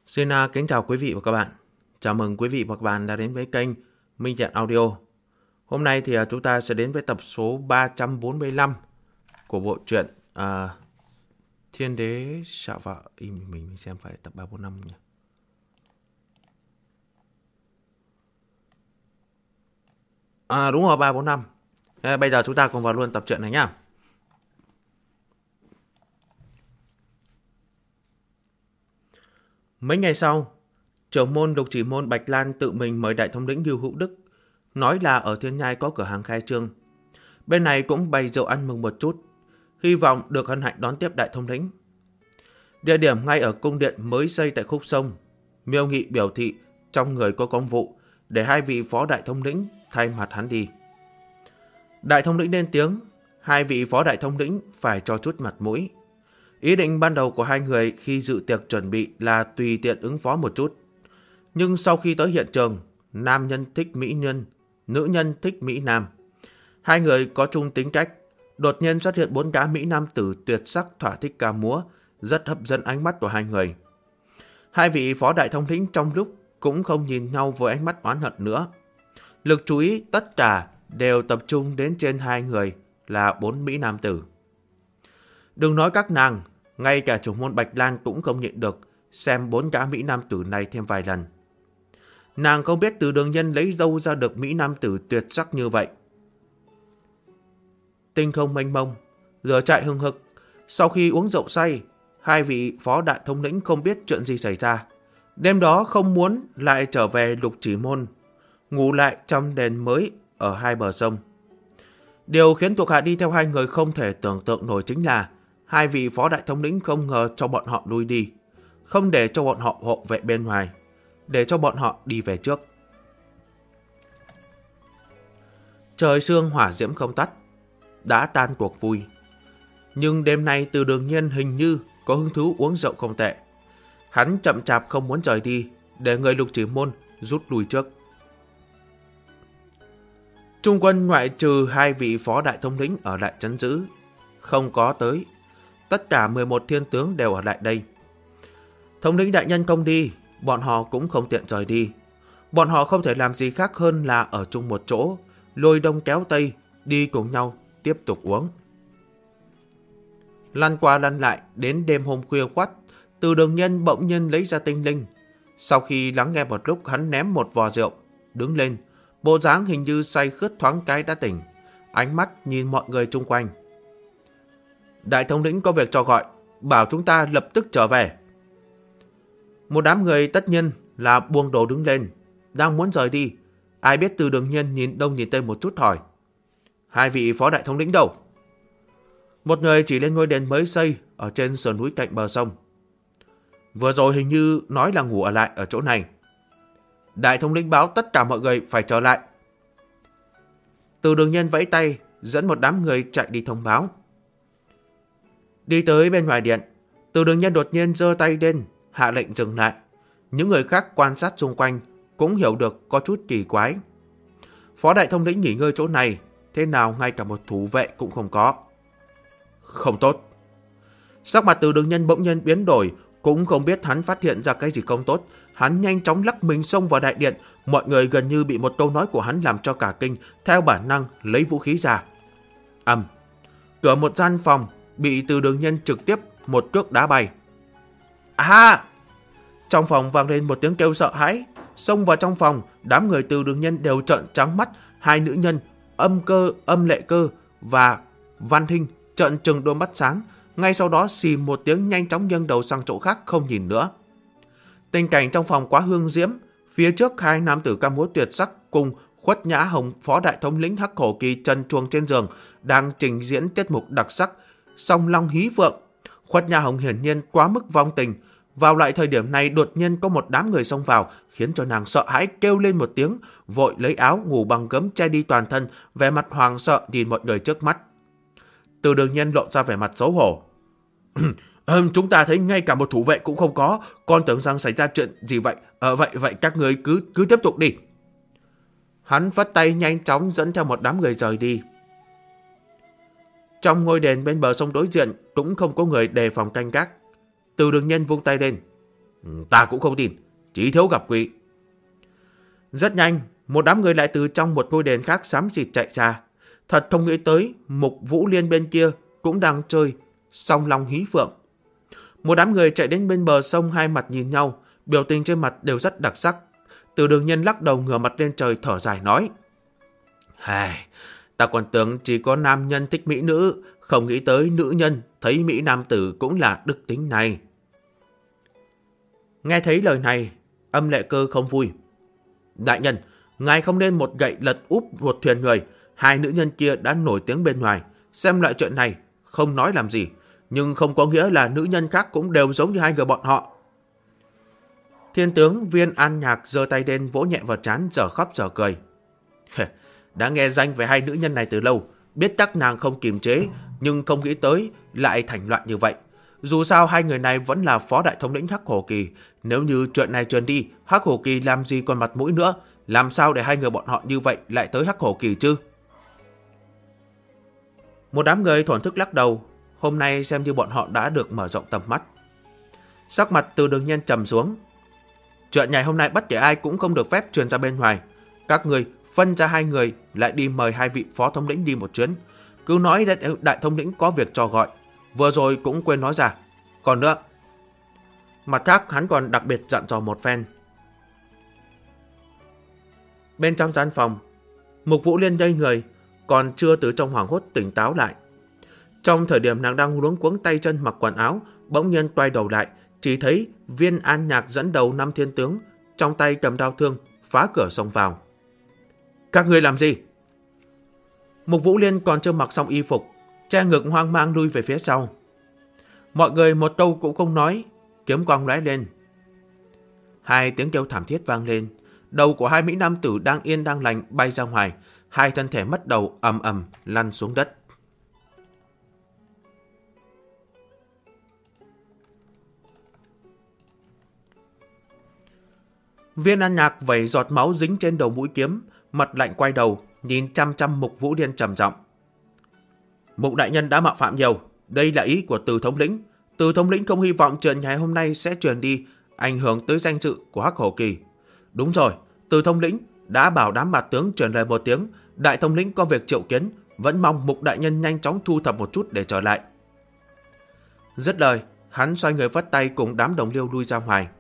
Xin kính chào quý vị và các bạn. Chào mừng quý vị và các bạn đã đến với kênh Minh Thiện Audio. Hôm nay thì chúng ta sẽ đến với tập số 345 của bộ truyện Thiên Đế Xạ Vợ. Mình xem phải tập 345 nhỉ. Đúng rồi, 345. Bây giờ chúng ta cùng vào luôn tập truyện này nhá. Mấy ngày sau, trưởng môn Lục Chỉ Môn Bạch Lan tự mình mời đại thống lĩnh Lưu Hữu Đức, nói là ở Thiên Nhai có cửa hàng khai trương. Bên này cũng bày rượu ăn mừng một chút, hy vọng được hân hạnh đón tiếp đại thống lĩnh. Địa điểm ngay ở cung điện mới xây tại khúc sông. Miêu Nghị biểu thị trong người có công vụ để hai vị phó đại thống lĩnh thay mặt hắn đi. Đại thống lĩnh lên tiếng, hai vị phó đại thống lĩnh phải cho chút mặt mũi. Ý định ban đầu của hai người khi dự tiệc chuẩn bị là tùy tiện ứng phó một chút. Nhưng sau khi tới hiện trường, nam nhân thích mỹ nhân, nữ nhân thích mỹ nam. Hai người có chung tính cách, đột nhiên xuất hiện 4 gã mỹ nam tử tuyệt sắc thỏa thích ca múa, rất hấp dẫn ánh mắt của hai người. Hai vị phó đại thống lĩnh trong lúc cũng không nhìn nhau với ánh mắt oán hận nữa. Lực chú ý tất cả đều tập trung đến trên hai người là 4 mỹ nam tử. Đừng nói các nàng, ngay cả trưởng môn Bạch Lan cũng không nhịn được xem 4 gã mỹ nam tử này thêm vài lần. Nàng không biết Từ Đường Nhân lấy đâu ra được mỹ nam tử tuyệt sắc như vậy. Tinh không mênh mông, lửa chạy hừng hực. Sau khi uống rượu say, hai vị phó đại thống lĩnh không biết chuyện gì xảy ra. Đêm đó không muốn lại trở về Lục Chỉ Môn, ngủ lại trong đền mới ở hai bờ sông. Điều khiến thuộc hạ đi theo hai người không thể tưởng tượng nổi chính là hai vị phó đại thống lĩnh không ngờ cho bọn họ lui đi, không để cho bọn họ hộ vệ bên ngoài, để cho bọn họ đi về trước. Trời sương hỏa diễm không tắt, đã tan cuộc vui. Nhưng đêm nay Từ Đường Nhân hình như có hứng thú uống rượu không tệ. Hắn chậm chạp không muốn rời đi, để người Lục Chỉ Môn rút lui trước. Trung quân ngoại trừ hai vị phó đại thống lĩnh ở lại trấn giữ, không có tới. Tất cả 11 thiên tướng đều ở lại đây. Thống lĩnh đại nhân không đi, bọn họ cũng không tiện rời đi. Bọn họ không thể làm gì khác hơn là ở chung một chỗ, lôi đông kéo tây, đi cùng nhau, tiếp tục uống. Lăn qua lăn lại, đến đêm hôm khuya khoắt, Từ Đường Nhân bỗng nhiên lấy ra tinh linh. Sau khi lắng nghe một lúc, hắn ném một vò rượu, đứng lên, bộ dáng hình như say khướt thoáng cái đã tỉnh, ánh mắt nhìn mọi người chung quanh. Đại thống lĩnh có việc cho gọi, bảo chúng ta lập tức trở về. Một đám người tất nhiên là buông đồ đứng lên, đang muốn rời đi. Ai biết Từ Đường Nhân nhìn đông nhìn tây một chút hỏi, hai vị phó đại thống lĩnh đâu? Một người chỉ lên ngôi đền mới xây ở trên sườn núi cạnh bờ sông. Vừa rồi hình như nói là ngủ ở lại ở chỗ này. Đại thống lĩnh báo tất cả mọi người phải trở lại. Từ Đường Nhân vẫy tay, dẫn một đám người chạy đi thông báo. Đi tới bên ngoài điện, Từ Đường Nhân đột nhiên giơ tay lên, hạ lệnh dừng lại. Những người khác quan sát xung quanh cũng hiểu được có chút kỳ quái. Phó đại thống lĩnh nghỉ ngơi chỗ này, thế nào ngay cả một thủ vệ cũng không có. Không tốt. Sắc mặt Từ Đường Nhân bỗng nhiên biến đổi, cũng không biết hắn phát hiện ra cái gì không tốt. Hắn nhanh chóng lắc mình xông vào đại điện, mọi người gần như bị một câu nói của hắn làm cho cả kinh, theo bản năng lấy vũ khí ra. Cửa một gian phòng bị Từ Đường Nhân trực tiếp một cước đá bay. Trong phòng vang lên một tiếng kêu sợ hãi. Xông vào trong phòng, đám người Từ Đường Nhân đều trợn trắng mắt. Hai nữ nhân Âm Lệ Cơ và Văn Hinh trợn trừng đôi mắt sáng. Ngay sau đó xì một tiếng nhanh chóng nghiêng đầu sang chỗ khác không nhìn nữa. Tình cảnh trong phòng quá hương diễm. Phía trước hai nam tử ca múa tuyệt sắc cùng Khuất Nhã Hồng phó đại thống lĩnh Hắc Hổ Kỳ trần truồng trên giường đang trình diễn tiết mục đặc sắc Song Long Hí Phượng. Khuất Nhã Hồng hiển nhiên quá mức vong tình. Vào lại thời điểm này đột nhiên có một đám người xông vào, khiến cho nàng sợ hãi kêu lên một tiếng, vội lấy áo ngủ bằng gấm che đi toàn thân, vẻ mặt hoàng sợ nhìn mọi người trước mắt. Từ Đường Nhân lộ ra vẻ mặt xấu hổ. Chúng ta thấy ngay cả một thủ vệ cũng không có, con tưởng rằng xảy ra chuyện gì vậy? Vậy các người cứ tiếp tục đi. Hắn phất tay nhanh chóng dẫn theo một đám người rời đi. Trong ngôi đền bên bờ sông đối diện cũng không có người đề phòng canh gác. Từ Đường Nhân vung tay lên. Ta cũng không tin, chỉ thiếu gặp quỷ. Rất nhanh, một đám người lại từ trong một ngôi đền khác xám xịt chạy ra. Thật không nghĩ tới, Mục Vũ Liên bên kia cũng đang chơi song long hí phượng. Một đám người chạy đến bên bờ sông, hai mặt nhìn nhau, biểu tình trên mặt đều rất đặc sắc. Từ Đường Nhân lắc đầu ngửa mặt lên trời thở dài nói: Ta còn tưởng chỉ có nam nhân thích mỹ nữ, không nghĩ tới nữ nhân thấy mỹ nam tử cũng là đức tính này. Nghe thấy lời này, Âm Lệ Cơ không vui. Đại nhân, ngài không nên một gậy lật úp một thuyền người. Hai nữ nhân kia đã nổi tiếng bên ngoài, xem loại chuyện này không nói làm gì, nhưng không có nghĩa là nữ nhân khác cũng đều giống như hai người bọn họ. Thiên tướng Viên An Nhạc giơ tay lên vỗ nhẹ vào trán, dở khóc dở cười. Đã nghe danh về hai nữ nhân này từ lâu, biết chắc nàng không kiềm chế, nhưng không nghĩ tới lại thành loạn như vậy. Dù sao hai người này vẫn là phó đại thống lĩnh Hắc Hổ Kỳ, nếu như chuyện này truyền đi, Hắc Hổ Kỳ làm gì còn mặt mũi nữa, làm sao để hai người bọn họ như vậy lại tới Hắc Hổ Kỳ chứ? Một đám người thổn thức lắc đầu, hôm nay xem như bọn họ đã được mở rộng tầm mắt. Sắc mặt Từ Đường Nhân trầm xuống. Chuyện ngày hôm nay bất kể ai cũng không được phép truyền ra bên ngoài. Các người phân ra hai người lại đi mời hai vị phó thống lĩnh đi một chuyến. Cứ nói đại thống lĩnh có việc cho gọi. Vừa rồi cũng quên nói ra. Còn nữa, mặt khác hắn còn đặc biệt dặn dò một phen. Bên trong gian phòng, Mục Vũ Liên ngây người, còn chưa từ trong hoảng hốt tỉnh táo lại. Trong thời điểm nàng đang luống cuống tay chân mặc quần áo, bỗng nhiên quay đầu lại, chỉ thấy Viên An Nhạc dẫn đầu 5 thiên tướng, trong tay cầm đao thương, phá cửa xông vào. Các người làm gì? Mục Vũ Liên còn chưa mặc xong y phục, che ngực hoang mang lui về phía sau. Mọi người một câu cũng không nói, kiếm quang lóe lên. Hai tiếng kêu thảm thiết vang lên, đầu của hai mỹ nam tử đang yên đang lành bay ra ngoài, hai thân thể mất đầu ầm ầm lăn xuống đất. Viên An Nhạc vẩy giọt máu dính trên đầu mũi kiếm, mặt lạnh quay đầu, nhìn chăm chăm Mục Vũ Liên trầm giọng. Mục đại nhân đã mạo phạm nhiều, đây là ý của Từ thống lĩnh. Từ thống lĩnh không hy vọng chuyện ngày hôm nay sẽ truyền đi, ảnh hưởng tới danh dự của Hắc Hổ Kỳ. Đúng rồi, Từ thống lĩnh đã bảo đám mặt tướng truyền lời một tiếng, đại thống lĩnh có việc triệu kiến, vẫn mong Mục đại nhân nhanh chóng thu thập một chút để trở lại. Dứt lời, hắn xoay người phất tay cùng đám đồng liêu lui ra ngoài.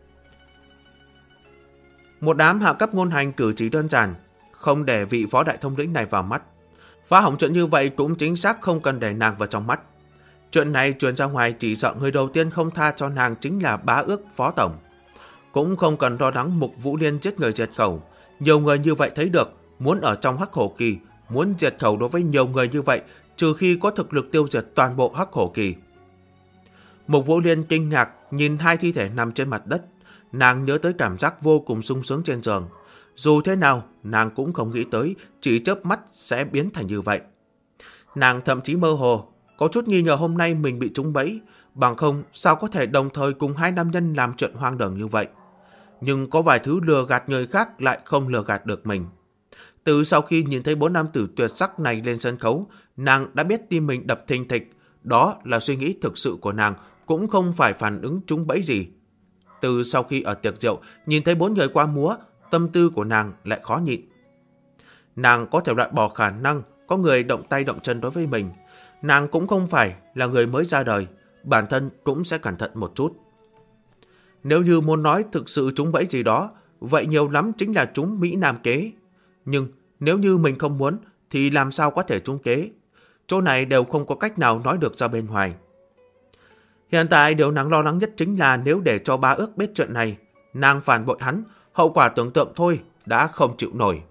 Một đám hạ cấp ngôn hành cử chỉ đơn giản, không để vị phó đại thống lĩnh này vào mắt. Phá hỏng chuyện như vậy cũng chính xác không cần để nàng vào trong mắt. Chuyện này truyền ra ngoài chỉ sợ người đầu tiên không tha cho nàng chính là Bá Ước phó tổng. Cũng không cần lo lắng Mục Vũ Liên giết người diệt khẩu. Nhiều người như vậy thấy được, muốn ở trong Hắc Hổ Kỳ, muốn diệt khẩu đối với nhiều người như vậy, trừ khi có thực lực tiêu diệt toàn bộ Hắc Hổ Kỳ. Mục Vũ Liên kinh ngạc nhìn hai thi thể nằm trên mặt đất. Nàng nhớ tới cảm giác vô cùng sung sướng trên giường. Dù thế nào, nàng cũng không nghĩ tới chỉ chớp mắt sẽ biến thành như vậy. Nàng thậm chí mơ hồ, có chút nghi ngờ hôm nay mình bị trúng bẫy, bằng không sao có thể đồng thời cùng hai nam nhân làm chuyện hoang đường như vậy. Nhưng có vài thứ lừa gạt người khác lại không lừa gạt được mình. Từ sau khi nhìn thấy 4 nam tử tuyệt sắc này lên sân khấu, nàng đã biết tim mình đập thình thịch. Đó là suy nghĩ thực sự của nàng, cũng không phải phản ứng trúng bẫy gì. Từ sau khi ở tiệc rượu nhìn thấy 4 người qua múa, tâm tư của nàng lại khó nhịn. Nàng có thể loại bỏ khả năng có người động tay động chân đối với mình. Nàng cũng không phải là người mới ra đời, bản thân cũng sẽ cẩn thận một chút. Nếu như muốn nói thực sự trúng bẫy gì đó, vậy nhiều lắm chính là trúng Mỹ Nam kế. Nhưng nếu như mình không muốn thì làm sao có thể trúng kế? Chỗ này đều không có cách nào nói được ra bên ngoài. Hiện tại điều nàng lo lắng nhất chính là nếu để cho Bá Ước biết chuyện này, nàng phản bội hắn, hậu quả tưởng tượng thôi đã không chịu nổi.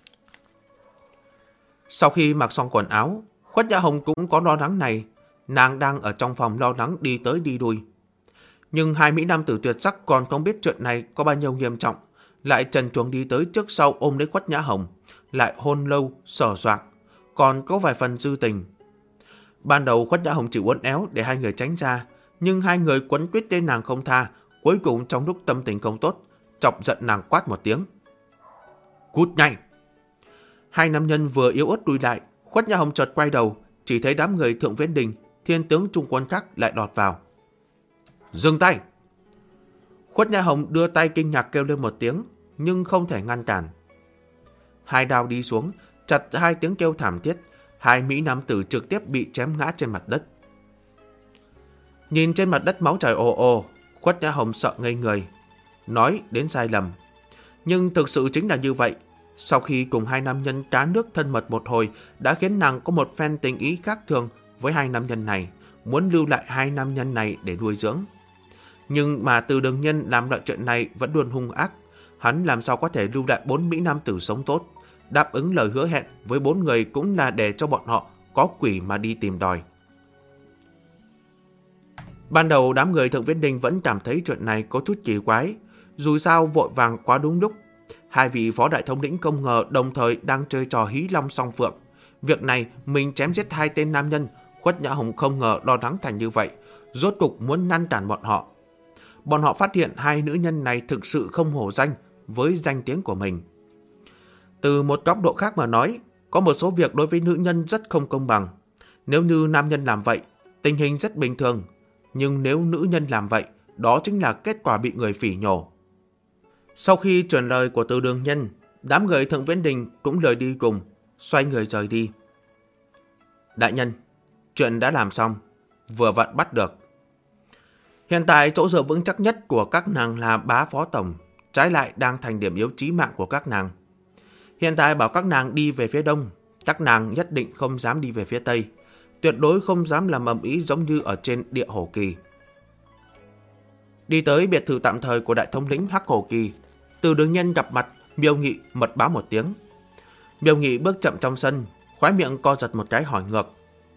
Sau khi mặc xong quần áo, Khuất Nhã Hồng cũng có lo lắng này. Nàng đang ở trong phòng lo lắng đi tới đi lui. Nhưng hai mỹ nam tử tuyệt sắc còn không biết chuyện này có bao nhiêu nghiêm trọng, lại trần truồng đi tới trước sau ôm lấy Khuất Nhã Hồng, lại hôn lâu, sờ soạng, còn có vài phần dư tình. Ban đầu Khuất Nhã Hồng chỉ uốn éo để hai người tránh ra, nhưng hai người quấn quýt lên nàng không tha. Cuối cùng trong lúc tâm tình không tốt, chọc giận nàng quát một tiếng. Cút nhanh! Hai nam nhân vừa yếu ớt lùi lại, Khuất Nhã Hồng chợt quay đầu, chỉ thấy đám người Thượng Viễn Đình, thiên tướng trung quân khác lại đọt vào. Dừng tay! Khuất Nhã Hồng đưa tay kinh ngạc kêu lên một tiếng, nhưng không thể ngăn cản. Hai đao đi xuống, chặt hai tiếng kêu thảm thiết, hai mỹ nam tử trực tiếp bị chém ngã trên mặt đất. Nhìn trên mặt đất máu chảy ồ ồ, Khuất Nhã Hồng sợ ngây người, nói đến sai lầm. Nhưng thực sự chính là như vậy. Sau khi cùng hai nam nhân cá nước thân mật một hồi, đã khiến nàng có một phen tình ý khác thường với hai nam nhân này, muốn lưu lại hai nam nhân này để nuôi dưỡng. Nhưng mà Từ Đường Nhân làm loại chuyện này vẫn luôn hung ác. Hắn làm sao có thể lưu lại 4 mỹ nam tử sống tốt. Đáp ứng lời hứa hẹn với 4 người cũng là để cho bọn họ có quỷ mà đi tìm đòi. Ban đầu đám người Thượng Viễn Đình vẫn cảm thấy chuyện này có chút kỳ quái. Dù sao vội vàng quá đúng lúc. Hai vị phó đại thống lĩnh không ngờ đồng thời đang chơi trò hí long song phượng. Việc này mình chém giết hai tên nam nhân, Khuất Nhã Hồng không ngờ lo lắng thành như vậy. Rốt cục muốn ngăn cản bọn họ. Bọn họ phát hiện hai nữ nhân này thực sự không hổ danh với danh tiếng của mình. Từ một góc độ khác mà nói, có một số việc đối với nữ nhân rất không công bằng. Nếu như nam nhân làm vậy, tình hình rất bình thường. Nhưng nếu nữ nhân làm vậy, đó chính là kết quả bị người phỉ nhổ. Sau khi truyền lời của Từ Đường Nhân, đám người Thượng Viễn Đình cũng lời đi cùng, xoay người rời đi. Đại nhân, chuyện đã làm xong, vừa vặn bắt được. Hiện tại chỗ dựa vững chắc nhất của các nàng là bá phó tổng, trái lại đang thành điểm yếu chí mạng của các nàng. Hiện tại bảo các nàng đi về phía đông, các nàng nhất định không dám đi về phía tây, tuyệt đối không dám làm ầm ĩ giống như ở trên địa Hổ Kỳ. Đi tới biệt thự tạm thời của đại thống lĩnh Hắc Hổ Kỳ, Từ Đường Nhân gặp mặt Miêu Nghị mật báo một tiếng. Miêu Nghị bước chậm trong sân, khóe miệng co giật một cái hỏi ngược.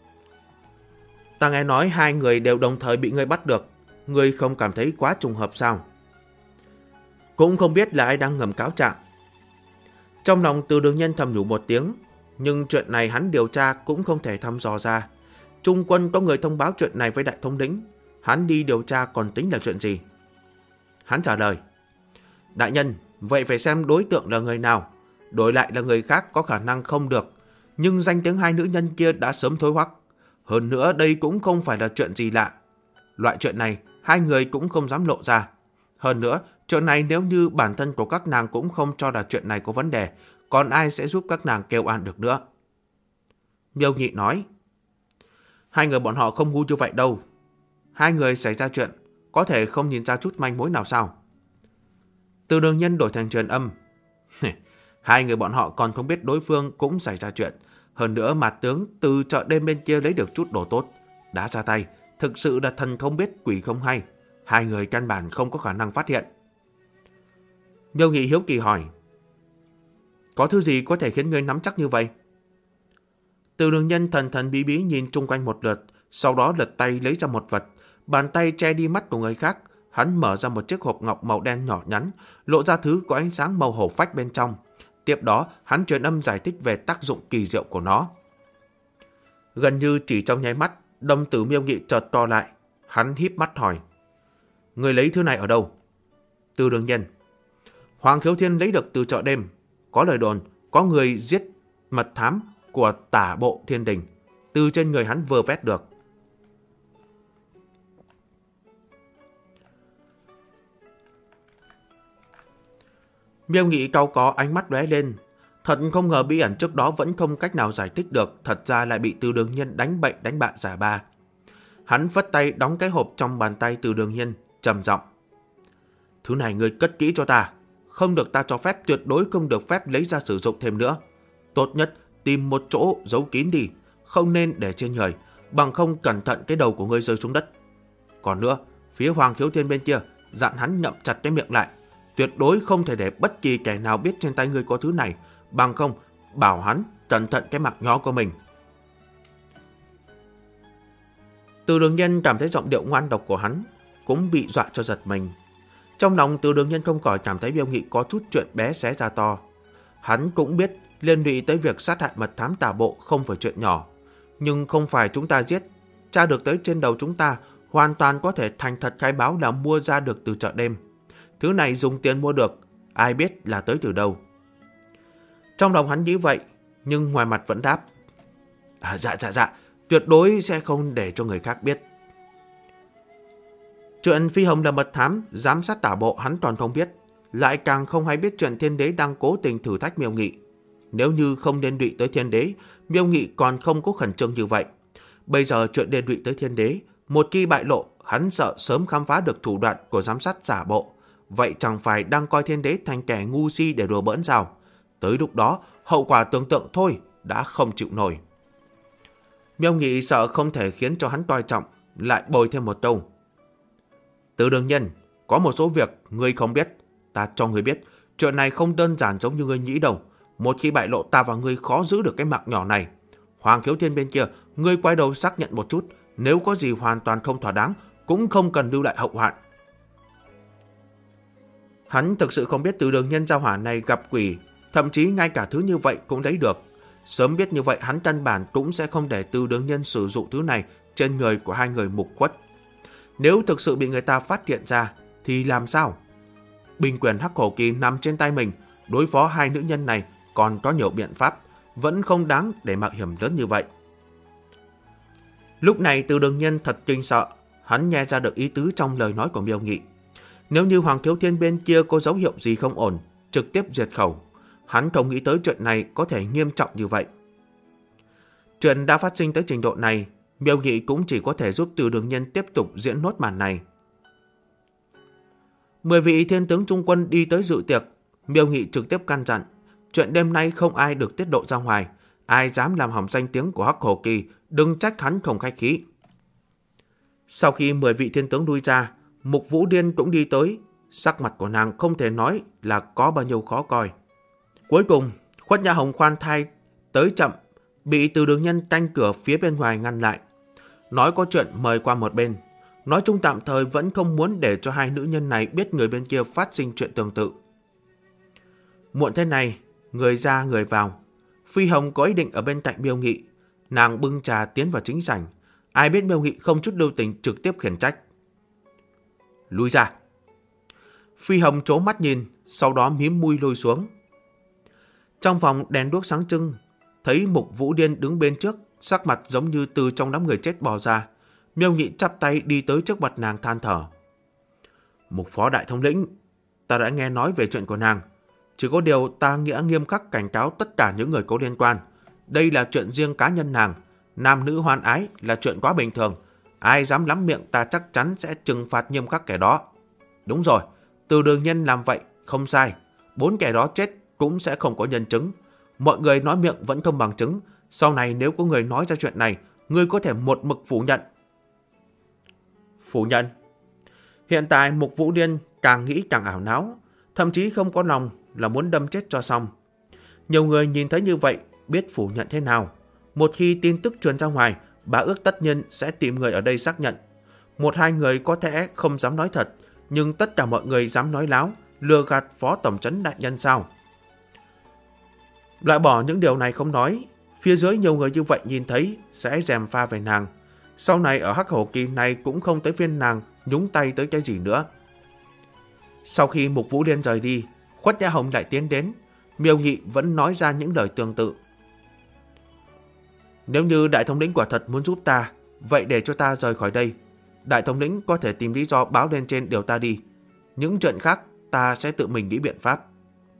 Ta nghe nói hai người đều đồng thời bị ngươi bắt được, ngươi không cảm thấy quá trùng hợp sao? Cũng không biết là ai đang ngầm cáo trạng. Trong lòng Từ Đường Nhân thầm nhủ một tiếng, nhưng chuyện này hắn điều tra cũng không thể thăm dò ra. Trung quân có người thông báo chuyện này với đại thống lĩnh, hắn đi điều tra còn tính là chuyện gì? Hắn trả lời, đại nhân, vậy phải xem đối tượng là người nào. Đổi lại là người khác có khả năng không được, nhưng danh tiếng hai nữ nhân kia đã sớm thối hoắc. Hơn nữa đây cũng không phải là chuyện gì lạ. Loại chuyện này hai người cũng không dám lộ ra. Hơn nữa, chuyện này nếu như bản thân của các nàng cũng không cho là chuyện này có vấn đề, còn ai sẽ giúp các nàng kêu an được nữa? Miêu Nhị nói, hai người bọn họ không ngu như vậy đâu. Hai người xảy ra chuyện, có thể không nhìn ra chút manh mối nào sao? Từ Đường Nhân đổi thành truyền âm. Hai người bọn họ còn không biết đối phương cũng xảy ra chuyện. Hơn nữa Mạt tướng từ chợ đêm bên kia lấy được chút đồ tốt, đã ra tay. Thực sự là thần không biết quỷ không hay. Hai người căn bản không có khả năng phát hiện. Miêu Nghị hiếu kỳ hỏi, có thứ gì có thể khiến ngươi nắm chắc như vậy? Từ Đường Nhân thần thần bí bí nhìn chung quanh một lượt, sau đó lật tay lấy ra một vật. Bàn tay che đi mắt của người khác, hắn mở ra một chiếc hộp ngọc màu đen nhỏ nhắn, lộ ra thứ có ánh sáng màu hổ phách bên trong. Tiếp đó, hắn truyền âm giải thích về tác dụng kỳ diệu của nó. Gần như chỉ trong nháy mắt, đồng tử Miêu Nghị chợt to lại. Hắn híp mắt hỏi, người lấy thứ này ở đâu? Từ Đường Nhân, Hoàng Khiếu Thiên lấy được từ chợ đêm. Có lời đồn, có người giết mật thám của tả bộ thiên đình, từ trên người hắn vừa vét được. Miêu Nghị cau có ánh mắt lóe lên. Thật không ngờ bí ẩn trước đó vẫn không cách nào giải thích được, thật ra lại bị Từ Đường Nhân đánh bậy đánh bạ giả ba. Hắn phất tay đóng cái hộp trong bàn tay Từ Đường Nhân, trầm giọng, thứ này ngươi cất kỹ cho ta, không được ta cho phép, tuyệt đối không được phép lấy ra sử dụng thêm nữa. Tốt nhất tìm một chỗ giấu kín đi, không nên để trên người, bằng không cẩn thận cái đầu của ngươi rơi xuống đất. Còn nữa, phía Hoàng Khiếu Thiên bên kia, dặn hắn ngậm chặt cái miệng lại, tuyệt đối không thể để bất kỳ kẻ nào biết trên tay ngươi có thứ này, bằng không bảo hắn cẩn thận cái mạng nhỏ của mình. Từ Đường Nhân cảm thấy giọng điệu ngoan độc của hắn cũng bị dọa cho giật mình. Trong lòng Từ Đường Nhân không khỏi cảm thấy Miêu Nghị có chút chuyện bé xé ra to. Hắn cũng biết liên lụy tới việc sát hại mật thám tả bộ không phải chuyện nhỏ, nhưng không phải chúng ta giết, tra được tới trên đầu chúng ta, hoàn toàn có thể thành thật khai báo là mua ra được từ chợ đêm. Thứ này dùng tiền mua được, ai biết là tới từ đâu. Trong lòng hắn nghĩ vậy, nhưng ngoài mặt vẫn đáp, dạ, tuyệt đối sẽ không để cho người khác biết. Chuyện Phi Hồng là mật thám, giám sát tả bộ hắn toàn không biết, lại càng không hay biết chuyện Thiên Đế đang cố tình thử thách Miêu Nghị. Nếu như không liên lụy tới Thiên Đế, Miêu Nghị còn không có khẩn trương như vậy. Bây giờ chuyện liên lụy tới Thiên Đế, một khi bại lộ, hắn sợ sớm khám phá được thủ đoạn của giám sát giả bộ. Vậy chẳng phải đang coi Thiên Đế thành kẻ ngu si để đùa bỡn sao? Tới lúc đó, hậu quả tưởng tượng thôi đã không chịu nổi. Miêu Nghị sợ không thể khiến cho hắn toi trọng, lại bồi thêm một câu. Từ Đường Nhân, có một số việc ngươi không biết, ta cho ngươi biết, chuyện này không đơn giản giống như ngươi nghĩ đâu. Một khi bại lộ, ta và ngươi khó giữ được cái mạng nhỏ này. Hoàng Khiếu Thiên bên kia, ngươi quay đầu xác nhận một chút, nếu có gì hoàn toàn không thỏa đáng, cũng không cần lưu lại hậu hoạn. Hắn thực sự không biết Từ Đường Nhân giao hỏa này gặp quỷ, thậm chí ngay cả thứ như vậy cũng lấy được. Sớm biết như vậy, hắn căn bản cũng sẽ không để Từ Đường Nhân sử dụng thứ này trên người của hai người mục khuất. Nếu thực sự bị người ta phát hiện ra, thì làm sao? Binh quyền Hắc Hổ Kỳ nằm trên tay mình, đối phó hai nữ nhân này còn có nhiều biện pháp, vẫn không đáng để mạo hiểm lớn như vậy. Lúc này Từ Đường Nhân thật kinh sợ, hắn nghe ra được ý tứ trong lời nói của Miêu Nghị. Nếu như Hoàng Thiếu Thiên bên kia có dấu hiệu gì không ổn, trực tiếp diệt khẩu. Hắn không nghĩ tới chuyện này có thể nghiêm trọng như vậy. Chuyện đã phát sinh tới trình độ này, Miêu Nghị cũng chỉ có thể giúp Từ Đường Nhân tiếp tục diễn nốt màn này. 10 vị thiên tướng trung quân đi tới dự tiệc, Miêu Nghị trực tiếp căn dặn, chuyện đêm nay không ai được tiết lộ ra ngoài, ai dám làm hỏng danh tiếng của Hắc Hổ Kỳ, đừng trách hắn không khách khí. Sau khi 10 vị thiên tướng lui ra, Mục Vũ Điên cũng đi tới, sắc mặt của nàng không thể nói là có bao nhiêu khó coi. Cuối cùng, Khuất Nhã Hồng khoan thai tới chậm, bị Từ Đường Nhân canh cửa phía bên ngoài ngăn lại. Nói có chuyện mời qua một bên. Nói chung tạm thời vẫn không muốn để cho hai nữ nhân này biết người bên kia phát sinh chuyện tương tự. Muộn thế này, người ra người vào. Phi Hồng có ý định ở bên cạnh Miêu Nghị. Nàng bưng trà tiến vào chính sảnh. Ai biết Miêu Nghị không chút lưu tình trực tiếp khiển trách. Lui ra. Phi Hồng trố mắt nhìn, sau đó mím môi lui xuống. Trong phòng đèn đuốc sáng trưng, thấy Mục Vũ Điên đứng bên trước, sắc mặt giống như từ trong đám người chết bò ra. Miêu Nghị chắp tay đi tới trước mặt nàng than thở. Mục Phó Đại Thống lĩnh, ta đã nghe nói về chuyện của nàng. Chỉ có điều ta nghĩa nghiêm khắc cảnh cáo tất cả những người có liên quan. Đây là chuyện riêng cá nhân nàng. Nam nữ hoan ái là chuyện quá bình thường. Ai dám lắm miệng ta chắc chắn sẽ trừng phạt nghiêm khắc kẻ đó. Đúng rồi, Từ Đường Nhân làm vậy không sai. 4 kẻ đó chết cũng sẽ không có nhân chứng. Mọi người nói miệng vẫn không bằng chứng. Sau này nếu có người nói ra chuyện này, ngươi có thể một mực phủ nhận. Phủ nhận? Hiện tại Mục Vũ Điên càng nghĩ càng ảo não, thậm chí không có lòng là muốn đâm chết cho xong. Nhiều người nhìn thấy như vậy biết phủ nhận thế nào. Một khi tin tức truyền ra ngoài, bá ước tất nhiên sẽ tìm người ở đây xác nhận. 1-2 người có thể không dám nói thật, nhưng tất cả mọi người dám nói láo, lừa gạt Phó Tổng trấn đại nhân sao? Loại bỏ những điều này không nói, phía dưới nhiều người như vậy nhìn thấy sẽ gièm pha về nàng. Sau này ở Hắc Hổ Kỳ này cũng không tới phiên nàng nhúng tay tới cái gì nữa. Sau khi Mục Vũ Điên rời đi, Khuất Nhã Hồng lại tiến đến. Miêu Nghị vẫn nói ra những lời tương tự. Nếu như Đại Thống lĩnh quả thật muốn giúp ta, vậy để cho ta rời khỏi đây. Đại Thống lĩnh có thể tìm lý do báo lên trên điều ta đi. Những chuyện khác ta sẽ tự mình nghĩ biện pháp.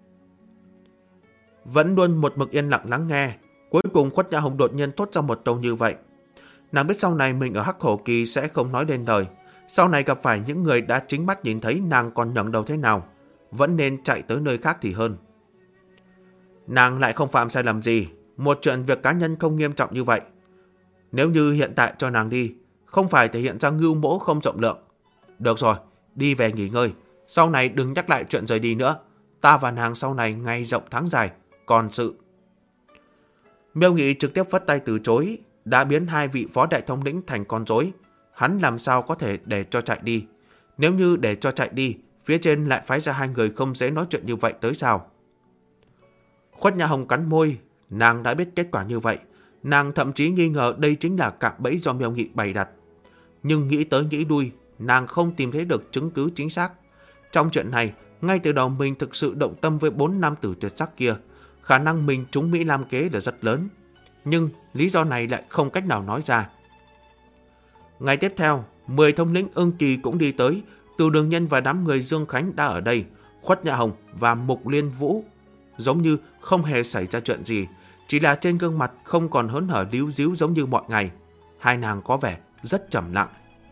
Vẫn luôn một mực yên lặng lắng nghe. Cuối cùng Khuất Nhã Hồng đột nhiên thốt ra một câu như vậy. Nàng biết sau này mình ở Hắc Hổ Kỳ sẽ không nói lên lời. Sau này gặp phải những người đã chính mắt nhìn thấy nàng còn ngẩng đầu thế nào, vẫn nên chạy tới nơi khác thì hơn. Nàng lại không phạm sai lầm gì. Một chuyện việc cá nhân không nghiêm trọng như vậy. Nếu như hiện tại cho nàng đi, không phải thể hiện ra ngưu mỗ không rộng lượng. Được rồi, đi về nghỉ ngơi. Sau này đừng nhắc lại chuyện rời đi nữa. Ta và nàng sau này ngày rộng tháng dài, còn sự. Miêu Nghị trực tiếp vất tay từ chối, đã biến 2 vị Phó Đại Thống lĩnh thành con rối. Hắn làm sao có thể để cho chạy đi? Nếu như để cho chạy đi, phía trên lại phái ra 2 người không dễ nói chuyện như vậy tới sao? Khuất Nhã Hồng cắn môi, nàng đã biết kết quả như vậy. Nàng thậm chí nghi ngờ đây chính là cạm bẫy do Miêu Nghị bày đặt. Nhưng nghĩ tới nghĩ đuôi, nàng không tìm thấy được chứng cứ chính xác. Trong chuyện này, ngay từ đầu mình thực sự động tâm với 4 nam tử tuyệt sắc kia. Khả năng mình trúng Mỹ Lam kế là rất lớn. Nhưng lý do này lại không cách nào nói ra. Ngày tiếp theo, 10 thống lĩnh Ưng Kỳ cũng đi tới. Từ Đường Nhân và đám người Dương Khánh đã ở đây. Khuất Nhã Hồng và Mục Liên Vũ giống như không hề xảy ra chuyện gì, chỉ là trên gương mặt không còn hớn hở líu díu giống như mọi ngày. Hai nàng có vẻ rất trầm lặng.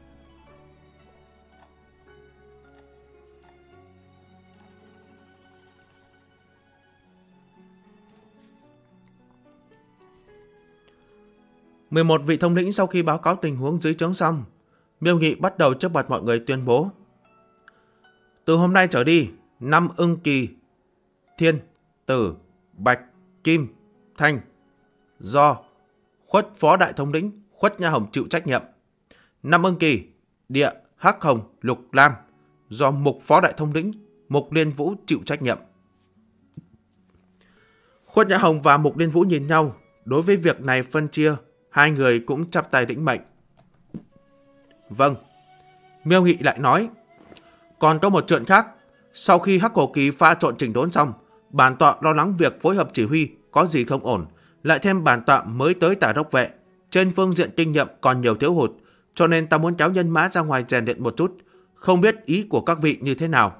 "11 vị thống lĩnh sau khi báo cáo tình huống dưới trướng xong, Miêu Nghị bắt đầu trước mặt mọi người tuyên bố: từ hôm nay trở đi, 5 Ưng Kỳ, Thiên, Tử, Bạch, Kim, Thanh do Khuất phó đại thống lĩnh Khuất Nhã Hồng chịu trách nhiệm. 5 Ưng Kỳ, Địa, Hắc Hồng, Lục Lam do Mục phó đại thống lĩnh Mục Liên Vũ chịu trách nhiệm." Khuất Nhã Hồng và Mục Liên Vũ nhìn nhau. Đối với việc này phân chia, hai người cũng chắp tay lĩnh mệnh. "Vâng." Miêu Nghị lại nói: "Còn có một chuyện khác. Sau khi Hắc Hổ Kỳ pha trộn chỉnh đốn xong, bản tọa lo lắng việc phối hợp chỉ huy có gì không ổn. Lại thêm bản tọa mới tới Tả Đốc Vệ, trên phương diện kinh nghiệm còn nhiều thiếu hụt, cho nên ta muốn kéo nhân mã ra ngoài rèn luyện một chút. Không biết ý của các vị như thế nào?"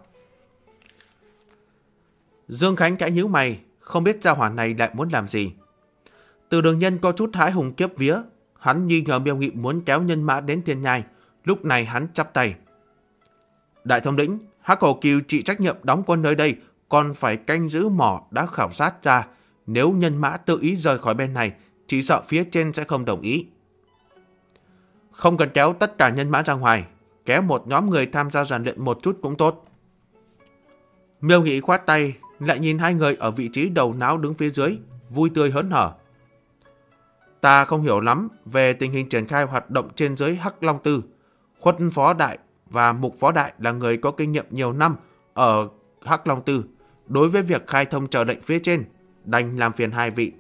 Dương Khánh khẽ nhíu mày, không biết gia hỏa này lại muốn làm gì. Từ Đường Nhân có chút hãi hùng kiếp vía, hắn nghi ngờ Miêu Nghị muốn kéo nhân mã đến Thiên Nhai. Lúc này hắn chắp tay: "Đại thống lĩnh, Hắc Hổ Kỳ chịu trách nhiệm đóng quân nơi đây, còn phải canh giữ mỏ đã khảo sát ra. Nếu nhân mã tự ý rời khỏi bên này, chỉ sợ phía trên sẽ không đồng ý. Không cần kéo tất cả nhân mã ra ngoài, kéo một nhóm người tham gia rèn luyện một chút cũng tốt." Miêu Nghị khoát tay, lại nhìn hai người ở vị trí đầu não đứng phía dưới, vui tươi hớn hở: "Ta không hiểu lắm về tình hình triển khai hoạt động trên dưới Hắc Long Tư. Khuất phó đại và Mục phó đại là người có kinh nghiệm nhiều năm ở Hắc Long Tư. Đối với việc khai thông chờ lệnh phía trên, đành làm phiền hai vị."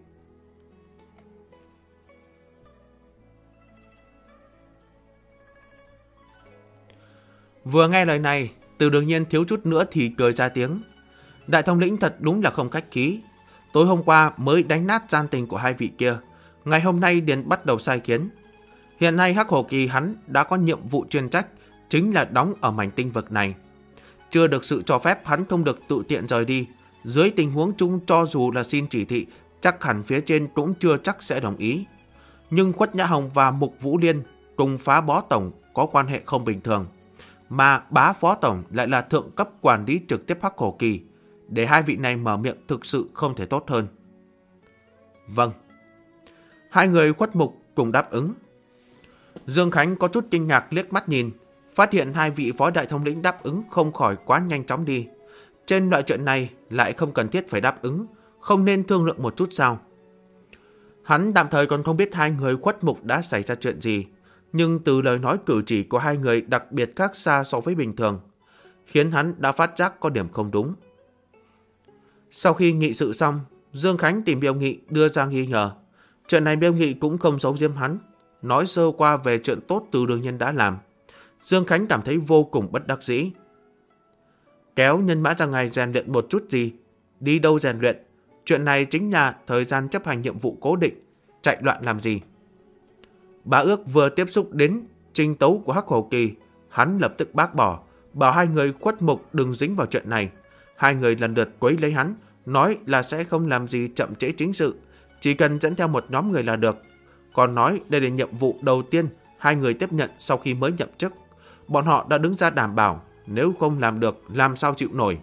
Vừa nghe lời này, Từ Đường Nhiên thiếu chút nữa thì cười ra tiếng. Đại thống lĩnh thật đúng là không khách khí. Tối hôm qua mới đánh nát gian tình của hai vị kia, ngày hôm nay liền bắt đầu sai khiến. Hiện nay Hắc Hổ Kỳ hắn đã có nhiệm vụ chuyên trách, chính là đóng ở mảnh tinh vực này. Chưa được sự cho phép, hắn không được tự tiện rời đi. Dưới tình huống chung, cho dù là xin chỉ thị, chắc hẳn phía trên cũng chưa chắc sẽ đồng ý. Nhưng Khuất Nhã Hồng và Mục Vũ Liên cùng Phá Bó Tổng có quan hệ không bình thường, mà Bá Phó Tổng lại là thượng cấp quản lý trực tiếp Hắc Hổ Kỳ. Để hai vị này mở miệng thực sự không thể tốt hơn. "Vâng." Hai người Khuất Mục cùng đáp ứng. Dương Khánh có chút kinh ngạc liếc mắt nhìn, phát hiện hai vị phó đại thống lĩnh đáp ứng không khỏi quá nhanh chóng đi. Trên loại chuyện này lại không cần thiết phải đáp ứng, không nên thương lượng một chút sao? Hắn tạm thời còn không biết hai người Khuất Mục đã xảy ra chuyện gì, nhưng từ lời nói cử chỉ của hai người đặc biệt khác xa so với bình thường, khiến hắn đã phát giác có điểm không đúng. Sau khi nghị sự xong, Dương Khánh tìm Miêu Nghị đưa ra nghi ngờ. Chuyện này Miêu Nghị cũng không giấu giếm hắn, nói sơ qua về chuyện tốt Từ Đường Nhân đã làm. Dương Khánh cảm thấy vô cùng bất đắc dĩ. Kéo nhân mã ra ngoài rèn luyện một chút gì? Đi đâu rèn luyện? Chuyện này chính là thời gian chấp hành nhiệm vụ cố định, chạy loạn làm gì? Bá Ước vừa tiếp xúc đến trình tấu của Hắc Hổ Kỳ, hắn lập tức bác bỏ, bảo hai người Khuất Mục đừng dính vào chuyện này. Hai người lần lượt quấy lấy hắn, nói là sẽ không làm gì chậm trễ chính sự, chỉ cần dẫn theo một nhóm người là được. Còn nói đây là nhiệm vụ đầu tiên hai người tiếp nhận sau khi mới nhậm chức. Bọn họ đã đứng ra đảm bảo, nếu không làm được làm sao chịu nổi.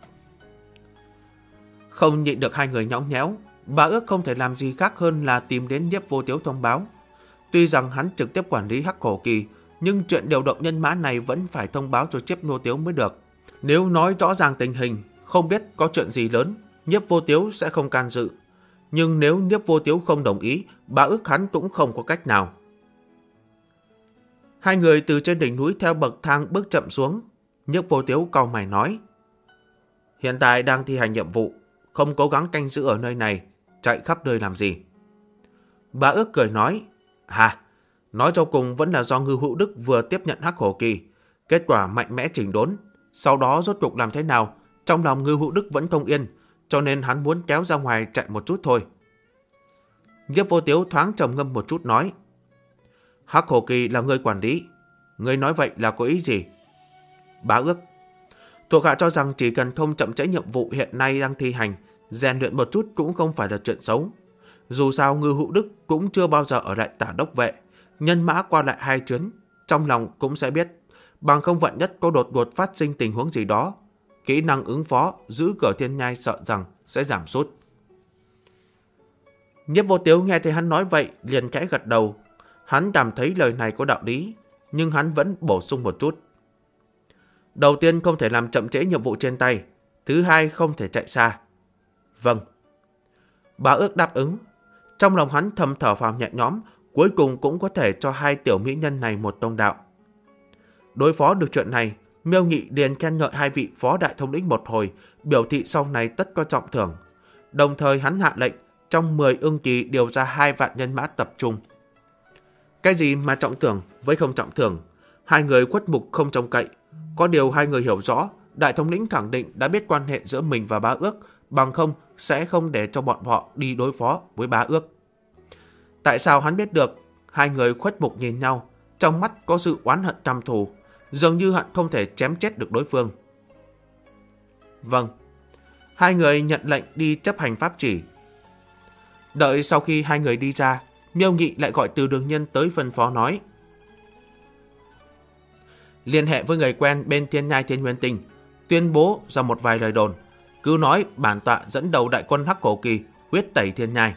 Không nhịn được hai người nhõng nhẽo, Bá Ước không thể làm gì khác hơn là tìm đến Nhiếp Vô Tiếu thông báo. Tuy rằng hắn trực tiếp quản lý Hắc Hổ Kỳ, nhưng chuyện điều động nhân mã này vẫn phải thông báo cho Nhiếp Vô Tiếu mới được. Nếu nói rõ ràng tình hình, không biết có chuyện gì lớn, Nhiếp Vô Tiếu sẽ không can dự. Nhưng nếu Nhiếp Vô Tiếu không đồng ý, Bá Ước hắn cũng không có cách nào. Hai người từ trên đỉnh núi theo bậc thang bước chậm xuống. Nhiếp Vô Tiếu cau mày nói: "Hiện tại đang thi hành nhiệm vụ, không cố gắng canh giữ ở nơi này, chạy khắp nơi làm gì?" Bá Ước cười nói: Nói cho cùng vẫn là do Ngưu Hữu Đức vừa tiếp nhận Hắc Hổ Kỳ, kết quả mạnh mẽ chỉnh đốn. Sau đó rốt cuộc làm thế nào, trong lòng Ngưu Hữu Đức vẫn không yên, cho nên hắn muốn kéo ra ngoài chạy một chút thôi." Nhiếp Vô Tiếu thoáng trầm ngâm một chút nói: "Hắc Hổ Kỳ là người quản lý, Ngươi nói vậy là có ý gì? Bá Ước: Thuộc hạ cho rằng chỉ cần không chậm trễ nhiệm vụ hiện nay đang thi hành, rèn luyện một chút cũng không phải là chuyện xấu. Dù sao Ngư Hữu Đức cũng chưa bao giờ ở lại Tả Đốc vệ, nhân mã qua lại 2 chuyến, trong lòng cũng sẽ biết, bằng không vạn nhất có đột ngột phát sinh tình huống gì đó, kỹ năng ứng phó giữ cửa thiên nhai sợ rằng sẽ giảm sút. Nhiếp Vô Tiếu nghe thấy hắn nói vậy liền khẽ gật đầu. Hắn cảm thấy lời này có đạo lý, nhưng hắn vẫn bổ sung một chút. Đầu tiên không thể làm chậm trễ nhiệm vụ trên tay, thứ hai không thể chạy xa. Vâng. Bá Ước đáp ứng. Trong lòng hắn thầm thở phào nhẹ nhõm, cuối cùng cũng có thể cho 2 tiểu mỹ nhân này một tông đạo. Đối phó được chuyện này, Miêu Nghị liền khen ngợi 2 vị phó đại thống lĩnh một hồi, biểu thị sau này tất có trọng thưởng. Đồng thời hắn hạ lệnh trong 10 ưng kỳ điều ra 2 vạn nhân mã tập trung. Cái gì mà trọng thưởng với không trọng thưởng, 2 người khuất mục không trông cậy. Có điều 2 người hiểu rõ, đại thống lĩnh khẳng định đã biết quan hệ giữa mình và Bá Ước, bằng không sẽ không để cho bọn họ đi đối phó với Bá Ước. Tại sao hắn biết được? 2 người khuất mục nhìn nhau, trong mắt có sự oán hận căm thù, dường như hận không thể chém chết được đối phương. Vâng. 2 người nhận lệnh đi chấp hành pháp chỉ. Đợi sau khi 2 người đi ra, Miêu Nghị lại gọi Từ Đường Nhân tới phân phó nói: liên hệ với người quen bên Thiên Nhai Thiên Nguyên Tinh, tuyên bố ra một vài lời đồn, cứ nói bản tọa dẫn đầu đại quân Hắc Cổ Kỳ huyết tẩy Thiên Nhai.